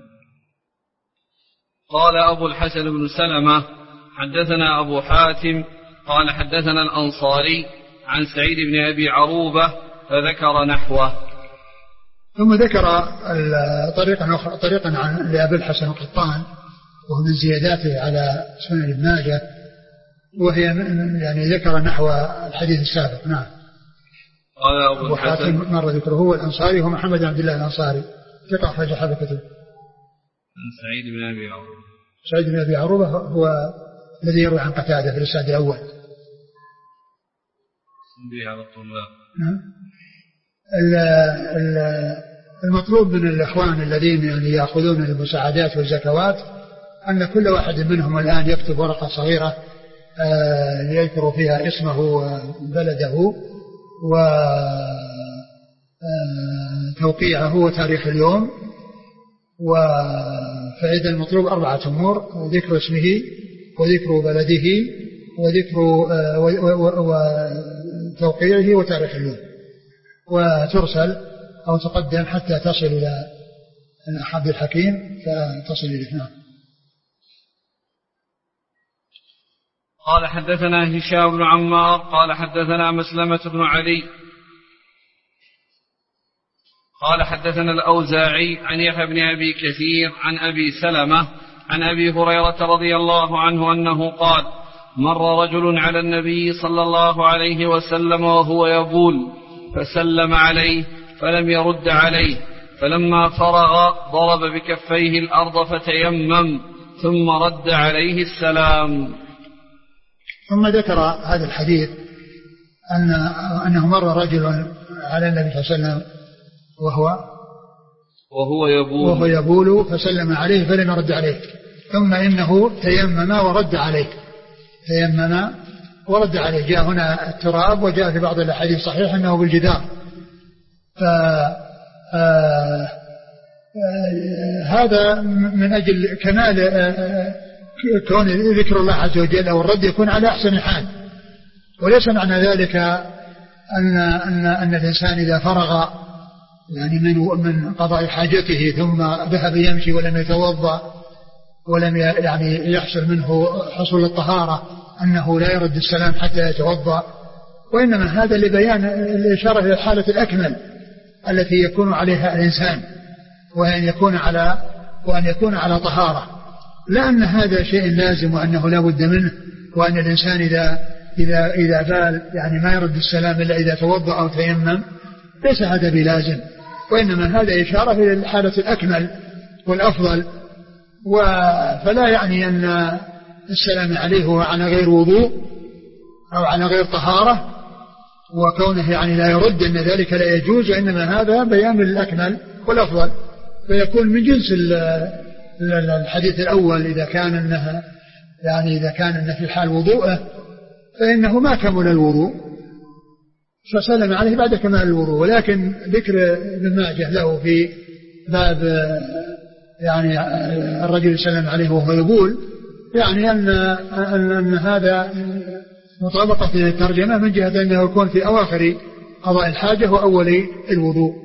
قال أبو الحسن بن سلمة حدثنا أبو حاتم قال حدثنا الأنصاري عن سعيد بن أبي عروبة فذكر نحوه. ثم ذكر طريقا عن لأبي الحسن القطان، وهو من زياداته على سنن ابن ماجه، وهي يعني ذكر نحو الحديث السابق. نعم. قال أبو حاتم مر ذكره هو الأنصاري، هو محمد بن عبد الله الأنصاري ثقة أخرج أصحاب الكتب. سعيد بن أبي عروبة، سعيد بن أبي عروبة هو الذي يروي عن قتادة في الإسناد الأول. به على الطلاب. المطلوب من الإخوان الذين يعني يأخذون المساعدات والزكوات أن كل واحد منهم الآن يكتب ورقة صغيرة ليذكر فيها اسمه وبلده وتوقيعه وتاريخ اليوم. فإذا المطلوب 4 أمور: ذكر اسمه وذكر بلده وذكر وتوقيعه وتاريخ اليوم، وترسل أو تقدم حتى تصل إلى عبد الحكيم فتصل إليه. نعم. قال حدثنا هشام بن عمار قال حدثنا مسلمة بن علي قال حدثنا الأوزاعي عن يحيى بن أبي كثير عن أبي سلمة عن أبي هريرة رضي الله عنه أنه قال: مر رجل على النبي صلى الله عليه وسلم وهو يبول فسلم عليه فلم يرد عليه، فلما فرغ ضرب بكفيه الأرض فتيمم ثم رد عليه السلام. ثم ذكر هذا الحديث أنه مر رجل على النبي صلى الله عليه وسلم وهو يبول فسلم عليه فلم يرد عليه، ثم إنه تيمم ورد عليه. جاء هنا التراب، وجاء في بعض الأحاديث صحيح أنه بالجدار. هذا من أجل كمال كون ذكر الله عز وجل أو الرد يكون على أحسن حال، وليس معنى ذلك أن الإنسان إذا فرغ يعني من قضاء حاجته ثم ذهب يمشي ولم يتوضأ ولم يعني يحصل منه حصول الطهارة أنه لا يرد السلام حتى يتوضأ، وإنما هذا لبيان الإشارة إلى الحالة الأكمل التي يكون عليها الإنسان، وأن يكون على طهارة، لا أن هذا شيء لازم وأنه لا بد منه، وأن الإنسان إذا بال يعني ما يرد السلام إلا إذا توضأ أو تيمم، ليس هذا بلازم، وإنما هذا إشارة إلى الحالة الأكمل والأفضل. فلا يعني أن السلام عليه هو على غير وضوء أو على غير طهارة، وكونه يعني لا يرد أن ذلك لا يجوز، وإنما هذا بيان الأكمل والأفضل، فيكون من جنس الحديث الأول إذا كان أنه في حال وضوءه فإنه ما كمل الوضوء فسلم عليه بعد كمال الوضوء. ولكن ذكر ابن ماجه له في باب يعني الرجل سلم عليه وهو يبول، يعني أن هذا مطابقة الترجمة من جهة أنه يكون في أواخر قضاء الحاجة وأول الوضوء.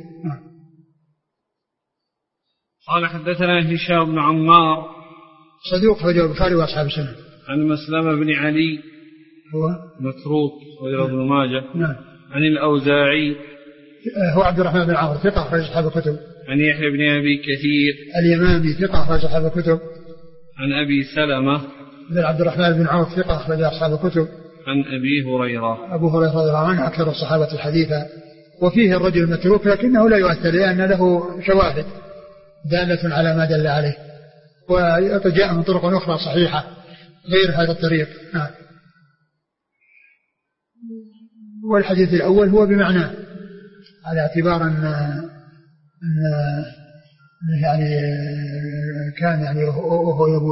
قال حدثنا هشام بن عمار صدوق أخرجه البخاري وأصحاب السنن. عن مسلمة بن علي هو متروك أخرجه ابن ماجه. نعم. عن الأوزاعي هو عبد الرحمن بن عمرو ثقة أخرج أصحاب الكتب. عن يحيى بن أبي كثير اليمامي ثقة أخرج أصحاب الكتب. عن أبي سلمة بن عبد الرحمن بن عوف ثقة أخرج أصحاب الكتب. عن أبي هريرة. أبو هريرة رضي الله عنه أكثر الصحابة الحديثا. وفيه الرجل المتروك لكنه لا يؤثر لأن له شواهد دالة على ما دل عليه، وجاء من طرق أخرى صحيحة غير هذا الطريق. والحديث الأول هو بمعناه على اعتبار أن يعني كان يعني وهو يقول.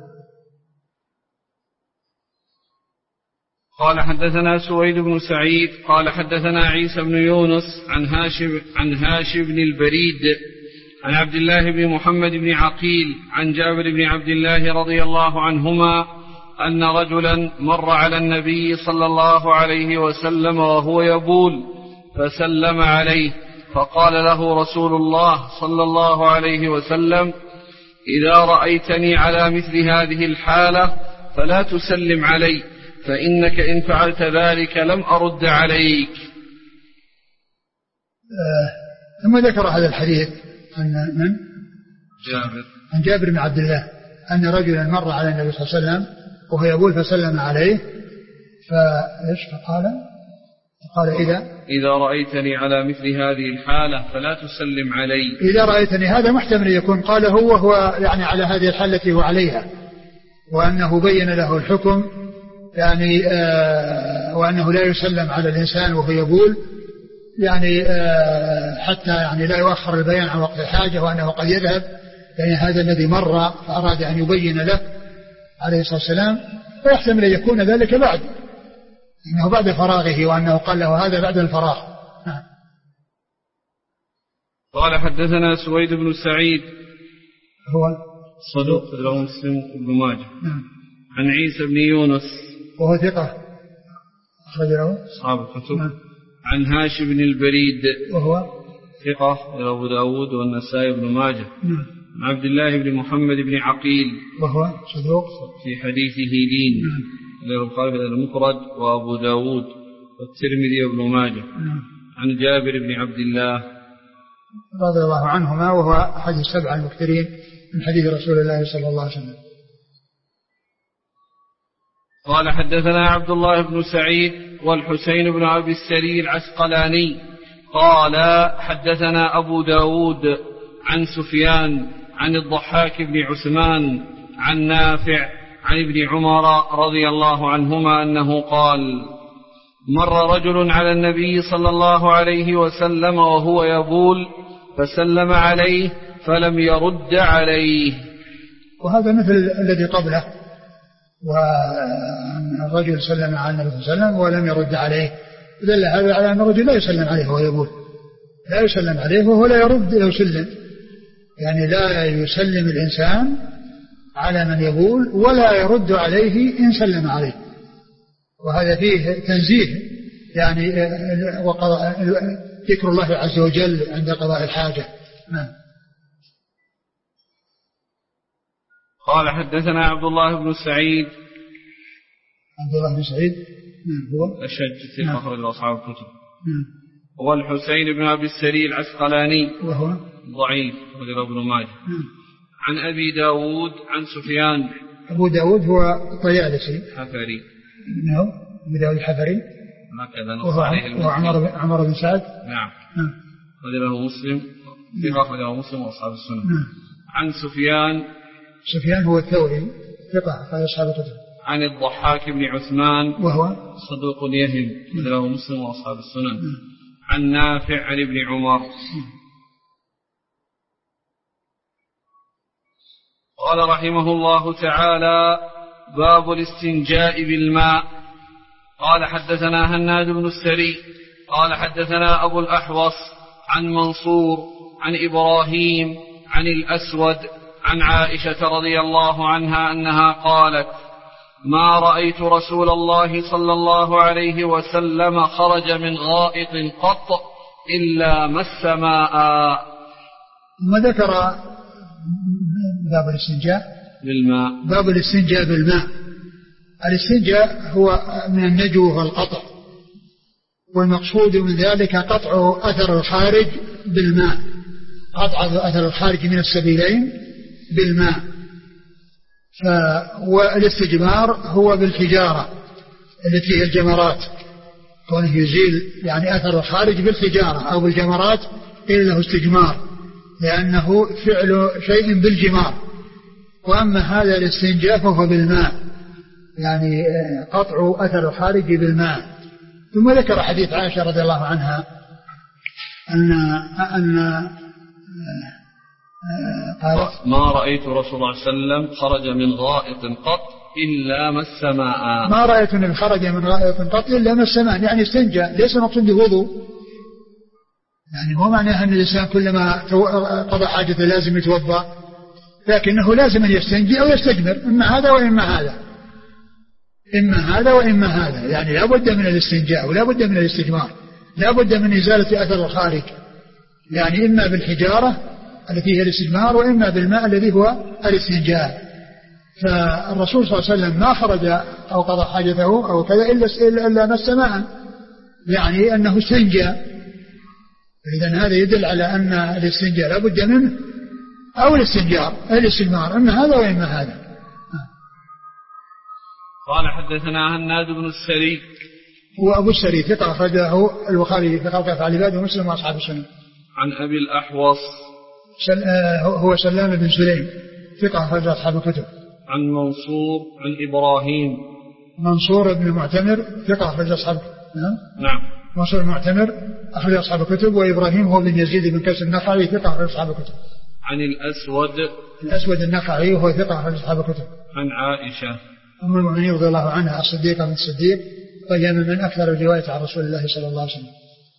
قال حدثنا سويد بن سعيد قال حدثنا عيسى بن يونس عن هاشم بن البريد عن عبد الله بن محمد بن عقيل عن جابر بن عبد الله رضي الله عنهما أن رجلا مر على النبي صلى الله عليه وسلم وهو يبول فسلم عليه، فقال له رسول الله صلى الله عليه وسلم: إذا رأيتني على مثل هذه الحالة فلا تسلم علي، فإنك إن فعلت ذلك لم أرد عليك. ثم ذكر هذا الحديث عن جابر بن عبد الله أن رجلا مر على النبي صلى الله عليه وسلم وهو يقول فسلم عليه، فقال إذا رأيتني على مثل هذه الحالة فلا تسلم علي. إذا رأيتني هذا محتمل يكون قاله وهو يعني على هذه الحالة التي هو عليها، وأنه بين له الحكم يعني وأنه لا يسلم على الإنسان وهو يقول يعني حتى يعني لا يؤخر البيان عن وقت الحاجة، وأنه قد يذهب يعني هذا الذي مر فأراد أن يبين له عليه الصلاة والسلام، ويحتمل أن يكون ذلك بعد إنه بعد فراغه، وأنه قال له هذا بعد الفراغ. قال حدثنا سويد بن سعيد هو صدوق له مسلم بن ماجه. عن عيسى بن يونس وهو ثقة أخرج له أصحاب الكتب. عن هاشم بن البريد وهو ثقة له أبو داود والنسائي بن ماجه. عن عبد الله بن محمد بن عقيل وهو صدوق في حديثه لين البخاري في المفرد وأبو داود والترمذي وابن ماجه. عن جابر بن عبد الله رضي الله عنهما وهو أحد السبعة المكثرين من حديث رسول الله صلى الله عليه وسلم. قال حدثنا عبد الله بن سعيد والحسين بن أبي السري العسقلاني قال حدثنا أبو داود عن سفيان عن الضحاك بن عثمان عن نافع عن ابن عمر رضي الله عنهما أنه قال: مر رجل على النبي صلى الله عليه وسلم وهو يبول فسلم عليه فلم يرد عليه. وهذا مثل الذي قبله، والرجل سلم على النبي صلى الله عليه وسلم ولم يرد عليه، دل هذا على أن الرجل لا يسلم عليه وهو يبول، لا يسلم عليه وهو لا يرد لو سلم، يعني لا يسلم الإنسان على من يبول ولا يرد عليه إن سلم عليه، وهذا فيه تنزيه يعني ذكر الله عز وجل عند قضاء الحاجة. قال حدثنا عبد الله بن سعيد هو أشج ثقة أخرج أصحاب الكتب. والحسين بن أبي السري العسقلاني وهو ضعيف أخرج ابن ماجه. عن أبي داود عن سفيان. أبو داود هو طيالسي حفري. نعم أبو داود الحفري وهو عمر بن سعد. نعم أخرجه مسلم ثقة أخرجه مسلم وأصحاب السنة. عن سفيان هو الثوري ثقة أخرج أصحاب الكتب. عن الضحاك بن عثمان وهو صدوق يهم أخرجه مسلم وأصحاب السنن. عن نافع عن ابن عمر. قال رحمه الله تعالى: باب الاستنجاء بالماء. قال حدثنا هناد بن السري قال حدثنا أبو الأحوص عن منصور عن إبراهيم عن الأسود عن عائشة رضي الله عنها أنها قالت: ما رأيت رسول الله صلى الله عليه وسلم خرج من غائط قط إلا مس ماء. ثم ذكر باب الاستنجاء بالماء. باب الاستنجاء بالماء. الاستنجاء هو من النجو والقطع، والمقصود من ذلك قطع أثر الخارج بالماء، قطع أثر الخارج من السبيلين بالماء. والاستجمار هو بالحجارة التي هي الجمرات، كونه يزيل يعني أثر الخارج بالحجارة أو بالجمرات إلا له استجمار، لأنه فعل شيء بالجمار. وأما هذا الاستنجاء فهو بالماء، يعني قطع أثر الخارج بالماء. ثم ذكر حديث عائشة رضي الله عنها أن ما رأيت رسول الله صلى الله عليه وسلم خرج من غائط قط إلا مس ماء. ما رأيت أنه خرج من غائط قط إلا مس ماء، يعني استنجى، ليس مقصود وضوء، يعني هو معناه أن الإنسان كلما قضى حاجته لازم يتوضأ، لكنه لازم أن يستنجي أو يستجمر، إما هذا وإما هذا، إما هذا وإما هذا، يعني لا بد من الاستنجاء ولا بد من الاستجمار، لا بد من إزالة أثر الخارج، يعني إما بالحجارة التي هي الاستجمار وإما بالماء الذي هو الاستنجاء. فالرسول صلى الله عليه وسلم ما خرج أو قضى حاجته أو كذا إلا مس ماء، يعني أنه استنجى. إذن هذا يدل على أن الاستنجاء لا بد منه أو الاستجمار، إما هذا وإما هذا. قال حدثنا هناد بن السري، هو أبو السري ثقة أخرجه البخاري في خلق أفعال العباد ومسلم وأصحاب السنن. عن أبي الأحوص هو سلام بن سليم ثقة أخرج أصحاب الكتب. عن منصور عن إبراهيم، منصور بن معتمر ثقة أخرج أصحاب. نعم. منصور بن معتمر أخرج أصحاب الكتب، وإبراهيم هو بن يزيد بن كيس النخعي ثقة أخرج أصحاب الكتب. عن الأسود النخعي وهو ثقة أخرج أصحاب الكتب. عن عائشة أم المؤمنين رضي الله عنها الصديقة بنت الصديق، وهي من أكثر الرواية عن رسول الله صلى الله عليه وسلم.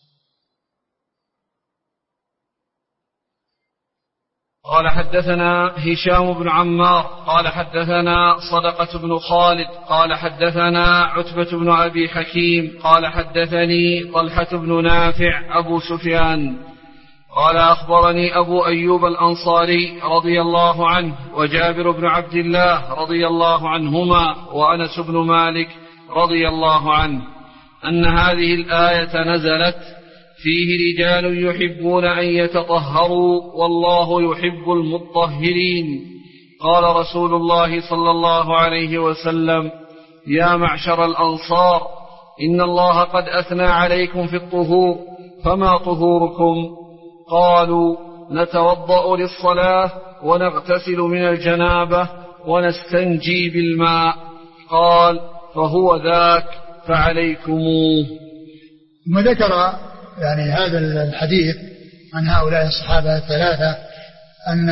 قال حدثنا هشام بن عمار قال حدثنا صدقة بن خالد قال حدثنا عتبة بن أبي حكيم قال حدثني طلحة بن نافع أبو سفيان قال أخبرني أبو أيوب الأنصاري رضي الله عنه وجابر بن عبد الله رضي الله عنهما وأنس بن مالك رضي الله عنه أن هذه الآية نزلت فيه رجال يحبون أن يتطهروا والله يحب المطهرين. قال رسول الله صلى الله عليه وسلم: يا معشر الأنصار، إن الله قد أثنى عليكم في الطهور، فما طهوركم؟ قالوا: نتوضأ للصلاة ونغتسل من الجنابة ونستنجي بالماء. قال: فهو ذاك فعليكموه. ثم ذكر يعني هذا الحديث عن هؤلاء الصحابة الثلاثة أن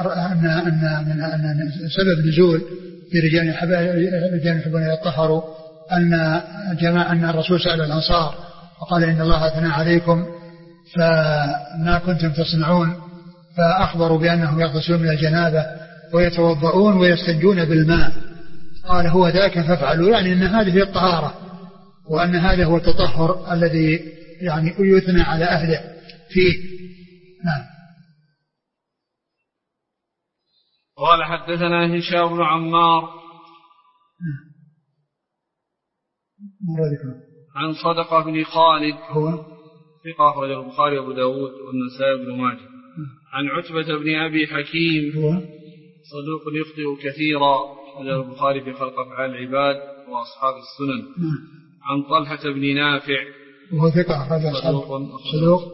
سبب نزول في رجال يحبون أن يطهروا أن الرسول سأل الأنصار وقال: إن الله أثنى عليكم فما كنتم تصنعون، فأخبروا بأنهم يغتسلون من الجنابة ويتوضؤون ويستنجون بالماء. قال: هو ذاك فافعلوا، يعني أن هذه هي الطهارة، وأن هذا هو التطهر الذي يعني يثنى على أهله فيه. نعم. قال حدثنا هشام بن عمار عن صدقة بن خالد هو ثقة أخرج البخاري وأبو داود والنسائي بن ماجه. عن عتبة بن أبي حكيم هو صدوق يخطئ كثيرا أخرج البخاري في خلق أفعال العباد وأصحاب السنن. عن طلحة بن نافع وهو ثقة أخرج صدوق.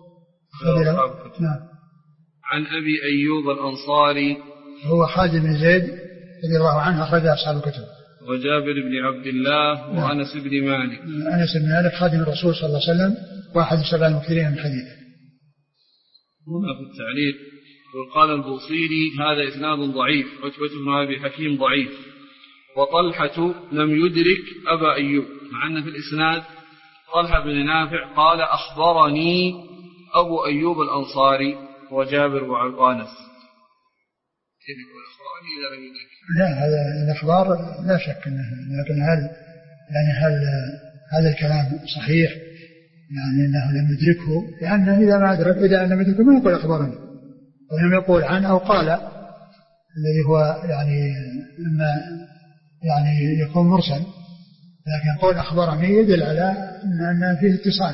عن أبي أيوب الأنصاري هو خالد بن زيد رضي الله عنه أخرج أصحاب الكتب. وجابر بن عبد الله وأنس بن مالك. أنس بن مالك خادم الرسول صلى الله عليه وسلم واحد السبع المكثرين من حديثه. هنا في التعليق قال البوصيري: هذا إسناد ضعيف، عتبة بن أبي حكيم ضعيف، وطلحة لم يدرك أبا أيوب، مع أن في الإسناد طلحة بن نافع قال: أخبرني أبو أيوب الأنصاري وجابر وأنس. يقول أخبرني إذا لم يدرك؟ لا، هذا الأخبار لا شك أنه، لكن هل هذا الكلام صحيح؟ يعني أنه لم يدركه، لأنه إذا لم يدركه ما يقول أخبرني، وإنما يقول عن أو قال، الذي هو يعني إما يعني يكون مرسل، لكن قول أخبرني يدل على أن فيه اتصال.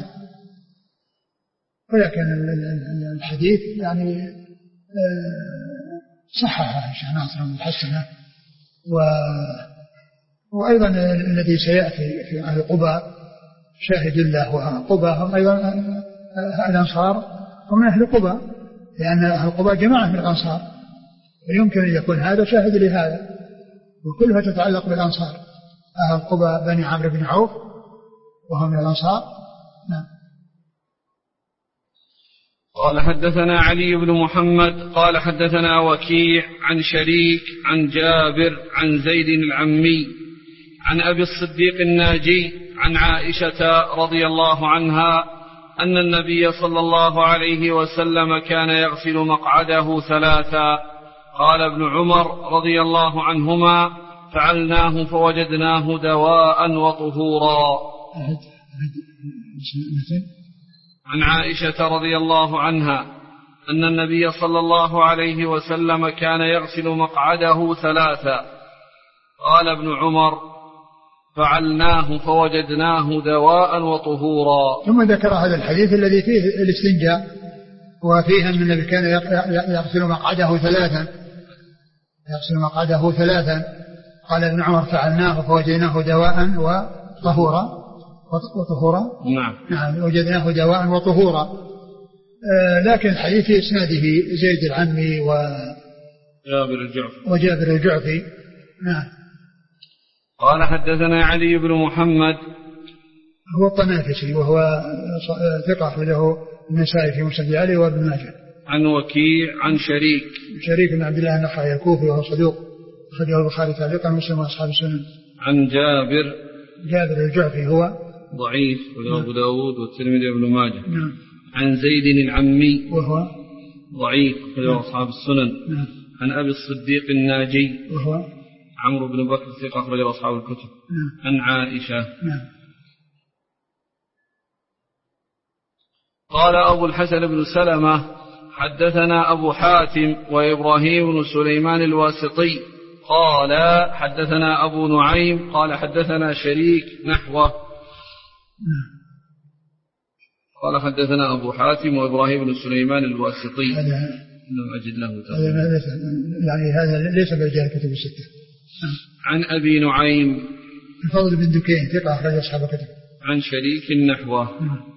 ولكن الحديث يعني صححه الشيخ ناصر الحسنة. وأيضا الذي سيأتي في أهل قباء شاهد له، وقباء هم أيضا الأنصار هم من أهل قباء، لأن أهل قباء جماعة من الأنصار، ويمكن أن يكون هذا شاهد لهذا، وكلها تتعلق بالأنصار. أهل قباء بني عمرو بن عوف وهم من الأنصار. نعم. قال حدثنا علي بن محمد قال حدثنا وكيع عن شريك عن جابر عن زيد العمي عن أبي الصديق الناجي عن عائشة رضي الله عنها أن النبي صلى الله عليه وسلم كان يغسل مقعده 3. قال ابن عمر رضي الله عنهما: فعلناه فوجدناه دواء وطهورا. عن عائشة رضي الله عنها أن النبي صلى الله عليه وسلم كان يغسل مقعده 3. قال ابن عمر: فعلناه فوجدناه دواء وطهورا. ثم ذكر هذا الحديث الذي فيه الاستنجاء، وفيه أن النبي كان يغسل مقعده 3. قال ابن عمر: فعلناه فوجدناه دواء وطهورا. نعم، وجدناه دواء وطهورا. لكن الحديث في إسناده زيد العمي وجابر الجعفي. نعم. قال حدثنا علي بن محمد هو الطنافسي، وهو ثقة أخرجه النسائي في مسند علي وابن ماجه. عن وكيع عن شريك بن عبد الله النخعي الكوفي وهو صدوق أخرجه البخاري تعليقا ومسلم وأصحاب السنن. عن جابر الجعفي هو ضعيف وأبو داود والترمذي وابن ماجه. عن زيد العمي وهو ضعيف وأخرجه أصحاب السنن. عن أبي الصديق الناجي وهو عمرو بن بكر ثقة أخرجه أصحاب الكتب. عن عائشة. قال أبو الحسن بن سلمة: حدثنا أبو حاتم وإبراهيم بن سليمان الواسطي قال حدثنا أبو نعيم قال حدثنا شريك نحوه. قال حدثنا أبو حاتم وإبراهيم بن سليمان الواسطي. لم أجد له يعني هذا ليس برجال كتب الستة. عن أبي نعيم الفضل بن دكين ثقة أخرج أصحاب الكتب. عن شريك نحوه.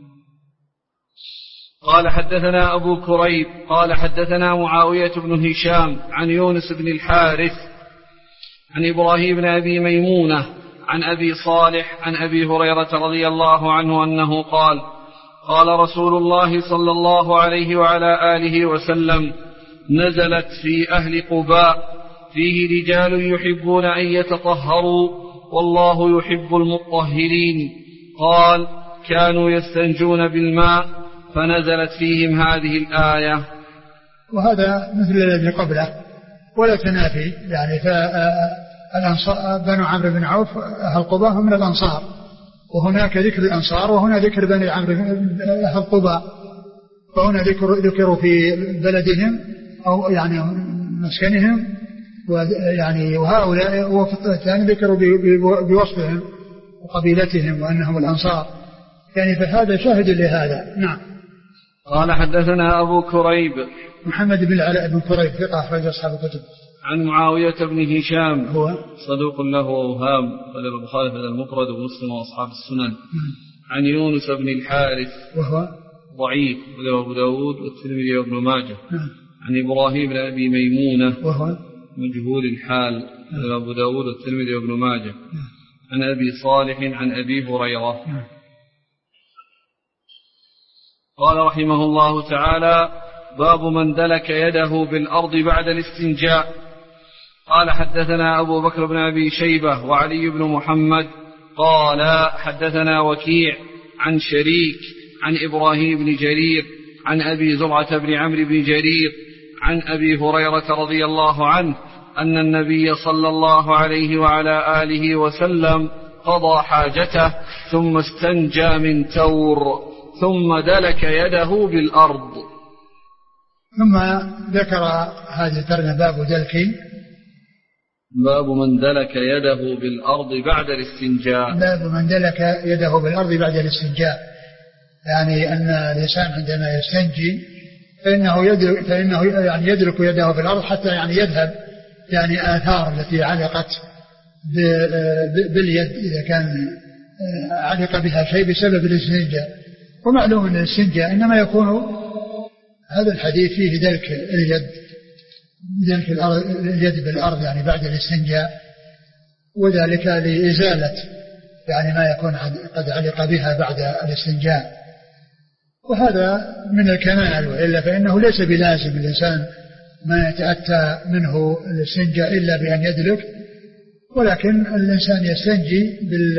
قال حدثنا أبو كريب قال حدثنا معاوية بن هشام عن يونس بن الحارث عن إبراهيم بن أبي ميمونة عن أبي صالح عن أبي هريرة رضي الله عنه أنه قال: قال رسول الله صلى الله عليه وعلى آله وسلم: نزلت في أهل قباء فيه رجال يحبون أن يتطهروا والله يحب المطهرين. قال: كانوا يستنجون بالماء فنزلت فيهم هذه الآية. وهذا مثل الذي قبله ولا تنافي، يعني بنو عمرو بن عوف أهل قباء هم من الأنصار، وهناك ذكر الأنصار وهنا ذكر بني عمرو أهل قباء، فهنا ذكروا في بلدهم أو يعني مسكنهم، ويعني وهؤلاء وفي الثاني ذكروا بوصفهم وقبيلتهم وأنهم الأنصار، يعني فهذا شاهد لهذا. نعم. قال حدثنا أبو كريب محمد بن العلاء بن كريب ثقة أخرج أصحاب الكتب. عن معاوية بن هشام هو صدوق له أوهام قال البخاري في المفرد ومسلم وأصحاب السنن. عن يونس بن الحارث وهو ضعيف وله أبو داود والترمذي وابن ماجه. عن إبراهيم بن أبي ميمونة وهو مجهول الحال وله أبو داود والترمذي وابن ماجه. عن أبي صالح عن أبي هريرة. قال رحمه الله تعالى: باب من دلك يده بالأرض بعد الاستنجاء. قال حدثنا أبو بكر بن أبي شيبة وعلي بن محمد قال حدثنا وكيع عن شريك عن إبراهيم بن جرير عن أبي زرعة بن عمرو بن جرير عن أبي هريرة رضي الله عنه أن النبي صلى الله عليه وعلى آله وسلم قضى حاجته ثم استنجى من تور ثم دلك يده بالأرض. ثم ذكر هذه الترجمة باب من دلك يده بالأرض بعد الاستنجاء. باب من دلك يده بالأرض بعد الاستنجاء، يعني أن الإنسان عندما يستنجي فإنه يعني يدلك يده بالأرض حتى يعني يذهب يعني آثار التي علقت باليد إذا كان علق بها شيء بسبب الاستنجاء. ومعلوم أن الاستنجاء إنما يكون هذا الحديث فيه دلك اليد بالأرض يعني بعد الاستنجاء، وذلك لإزالة يعني ما يكون قد علق بها بعد الاستنجاء، وهذا من الكمال، وإلا فإنه ليس بلازم الإنسان ما يتأتى منه الاستنجاء إلا بأن يدلك، ولكن الإنسان يستنجي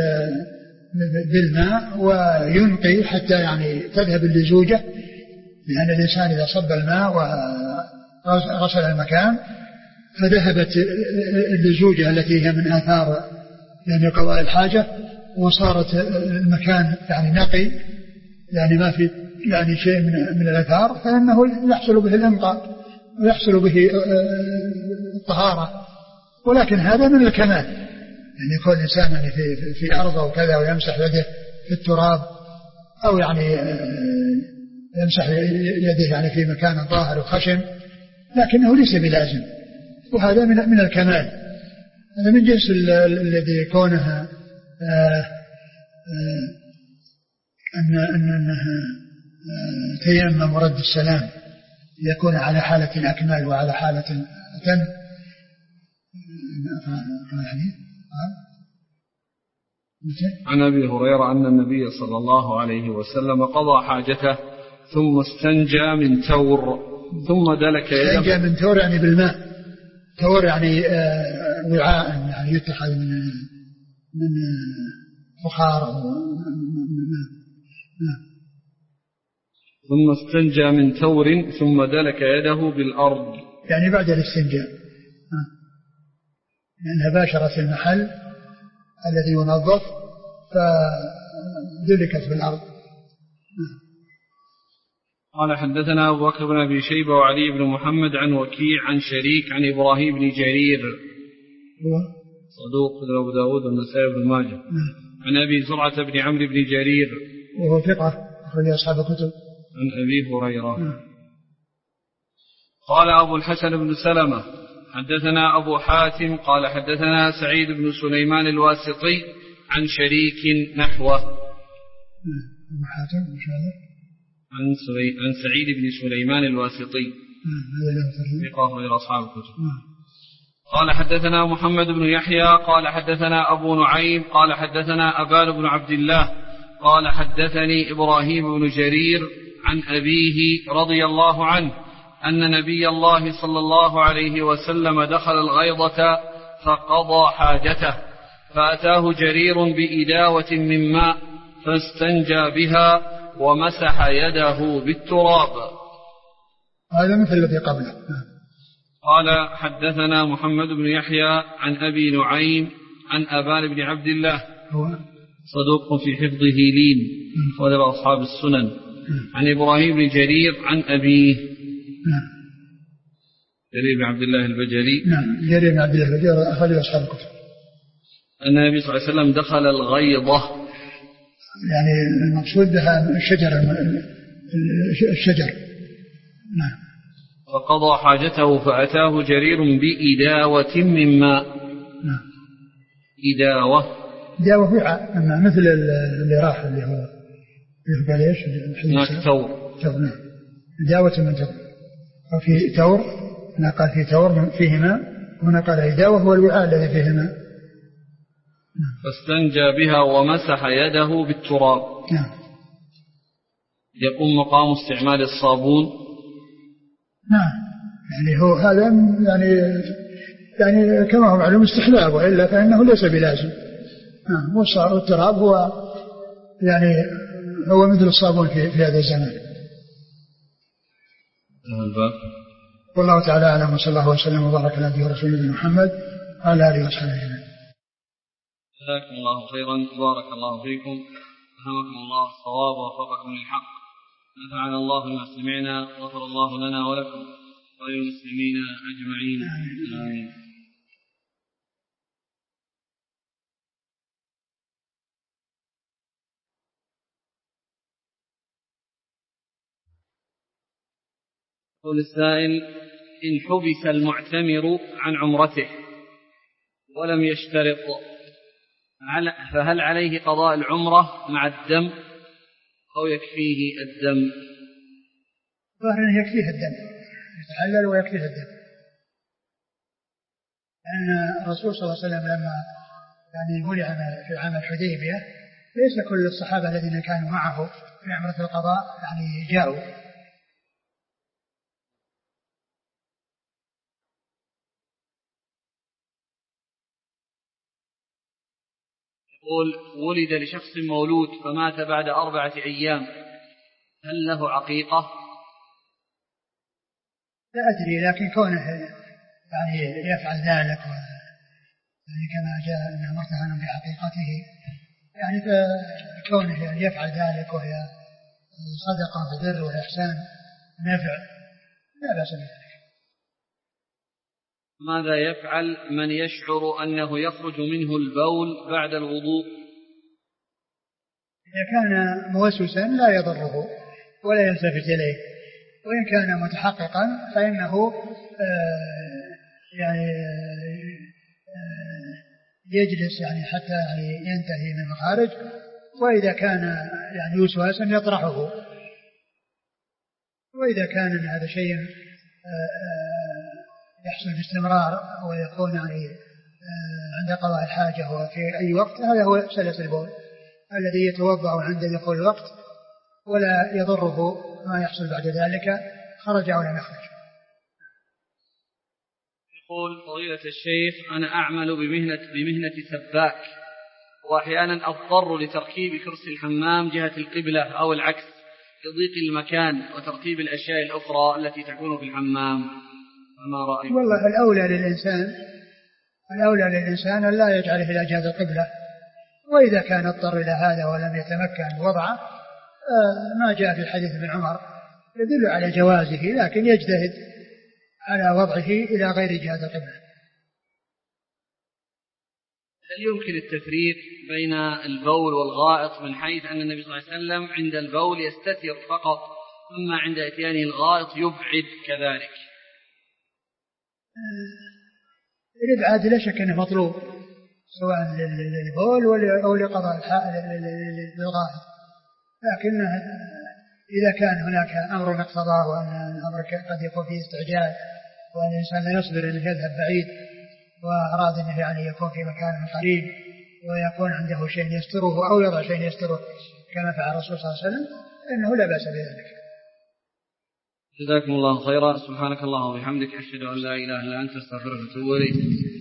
بالماء وينقي حتى يعني تذهب اللزوجة، لأن الإنسان إذا صب الماء وغسل المكان فذهبت اللزوجة التي هي من آثار يعني قضاء الحاجة، وصارت المكان يعني نقي، يعني ما في يعني شيء من الآثار، فإنه يحصل به الإنقاء ويحصل به الطهارة. ولكن هذا من الكمال، يعني يكون الإنسان يعني في أرض أو كذا ويمسح يده في التراب، أو يعني يمسح يده يعني في مكان ظاهر وخشن، لكنه ليس بلازم، وهذا من الكمال. هذا من جنس الذي كونها أنها تيمم ورد السلام يكون على حالة أكمل وعلى حالة أتم. عن أبي هريرة أن النبي صلى الله عليه وسلم قضى حاجته ثم استنجى من تور ثم دلك يده. استنجى من تور يعني بالماء، تور يعني وعاء يعني يتخذ من فخار أو ثم استنجى من تور ثم دلك يده بالأرض، يعني بعد الاستنجاء، لأنها باشرت المحل الذي ينظف فدلكت بالأرض. قال حدثنا أبو بكر بن أبي شيبة وعلي بن محمد عن وكيع عن شريك عن إبراهيم بن جرير صدوق أبو داود والنسائي بن ماجه عن أبي زرعة بن عمرو بن جرير وهو ثقة أخرج أصحاب الكتب عن أبي هريرة. قال أبو الحسن بن سلمة حدثنا أبو حاتم قال حدثنا سعيد بن سليمان الواسطي عن شريك نحوه. أبو حاتم عن سعيد بن سليمان الواسطي ثقة غير أصحاب الكتب. قال حدثنا محمد بن يحيى قال حدثنا أبو نعيم قال حدثنا أبان بن عبد الله قال حدثني إبراهيم بن جرير عن أبيه رضي الله عنه أن نبي الله صلى الله عليه وسلم دخل الغيضة فقضى حاجته فأتاه جرير بإداوة من ماء فاستنجى بها ومسح يده بالتراب. هذا مثل الذي قبله. قال حدثنا محمد بن يحيى عن أبي نعيم عن أبان بن عبد الله صدوق في حفظه لين وذب أصحاب السنن عن إبراهيم بن جرير عن أبيه جرير بن عبد الله البجلي. نعم جرير بن عبد الله البجلي أخرج أصحاب الكتب. أن النبي صلى الله عليه وسلم دخل الغيضة، يعني المقصود بها الشجر. نعم. فقضى حاجته فأتاه جرير بإداوة من ماء. نعم. إداوة وعاء مثل اللي راح اللي هو يقال ايش؟ هناك تور. نعم. إداوة من تور، وفي تور هنا قال في تور فيه ماء، وهنا قال إداوة هو الوعاء الذي فيه ماء. فاستنجى بها ومسح يده بالتراب. نعم. يقوم مقام استعمال الصابون. نعم يعني هو هذا يعني كما هو معلوم استحباب، وإلا فإنه ليس بلازم. نعم. والتراب هو يعني هو مثل الصابون في هذا الزمان. والله تعالى أعلم، وصلى الله وسلم وبارك على نبينا ورسوله محمد وعلى آله وصحبه أجمعين. جزاكم الله خيرا، بارك الله فيكم، فهمكم الله الصواب ووفقكم للحق، نفعنا الله بما سمعنا، غفر الله لنا ولكم وللمسلمين أجمعين، آمين. يقول السائل: إن حبس المعتمر عن عمرته ولم يشترط فهل عليه قضاء العمرة مع الدم أو يكفيه الدم؟ ظاهر يكفيه الدم، يتحلل ويكفيه الدم، لأن الرسول صلى الله عليه وسلم لما منع في عام الحديبية ليس كل الصحابة الذين كانوا معه في عمرة القضاء جاءوا. يقول: ولد لشخص مولود فمات بعد 4 أيام، هل له عقيقة؟ لا أدري، لكن كونه يفعل ذلك كما جاء أنه مرتهن بعقيقته، فكونه يفعل ذلك وهي صدقة وبر وإحسان نافع لا بأس بذلك. ماذا يفعل من يشعر أنه يخرج منه البول بعد الوضوء؟ إذا كان موسوسا لا يضره ولا يلتفت إليه، وإن كان متحققا فإنه يجلس حتى ينتهي من الخارج، وإذا كان وسواسا يطرحه، وإذا كان هذا شيء يحصل باستمرار ويكون عند قضاء الحاجة وفي أي وقت، هذا هو سلس البول الذي يتوضأ عند دخول الوقت ولا يضره ما يحصل بعد ذلك خرج أو لم يخرج. يقول: فضيلة الشيخ، أنا أعمل بمهنة سباك، وأحيانا أضطر لتركيب كرسي الحمام جهة القبلة أو العكس لضيق المكان وترتيب الأشياء الأخرى التي تكون في الحمام، فما رأيك؟ والله الأولى للإنسان أن لا يجعله إلى جهة القبلة، وإذا كان اضطر إلى هذا ولم يتمكن وضعه ما جاء في الحديث ابن عمر يدل على جوازه، لكن يجتهد على وضعه إلى غير جهة القبلة. هل يمكن التفريق بين البول والغائط من حيث أن النبي صلى الله عليه وسلم عند البول يستتر فقط، أما عند إتيانه الغائط يبعد كذلك؟ الإبعاد لا شك أنه مطلوب سواء للبول أو لقضاء للغائط، لكن إذا كان هناك أمر اقتضاه وأن الأمر قد يكون فيه استعجال وأن الإنسان لا يصبر أنه يذهب بعيد وأراد أنه يكون في مكان قريب ويكون عنده شيء يستره أو يضع شيء يستره كما فعل الرسول صلى الله عليه وسلم، إنه لا بأس بذلك. جزاكم الله خيرا، سبحانك اللهم وبحمدك، أشهد أن لا إله إلا أنت، أستغفرك وأتوب إليك.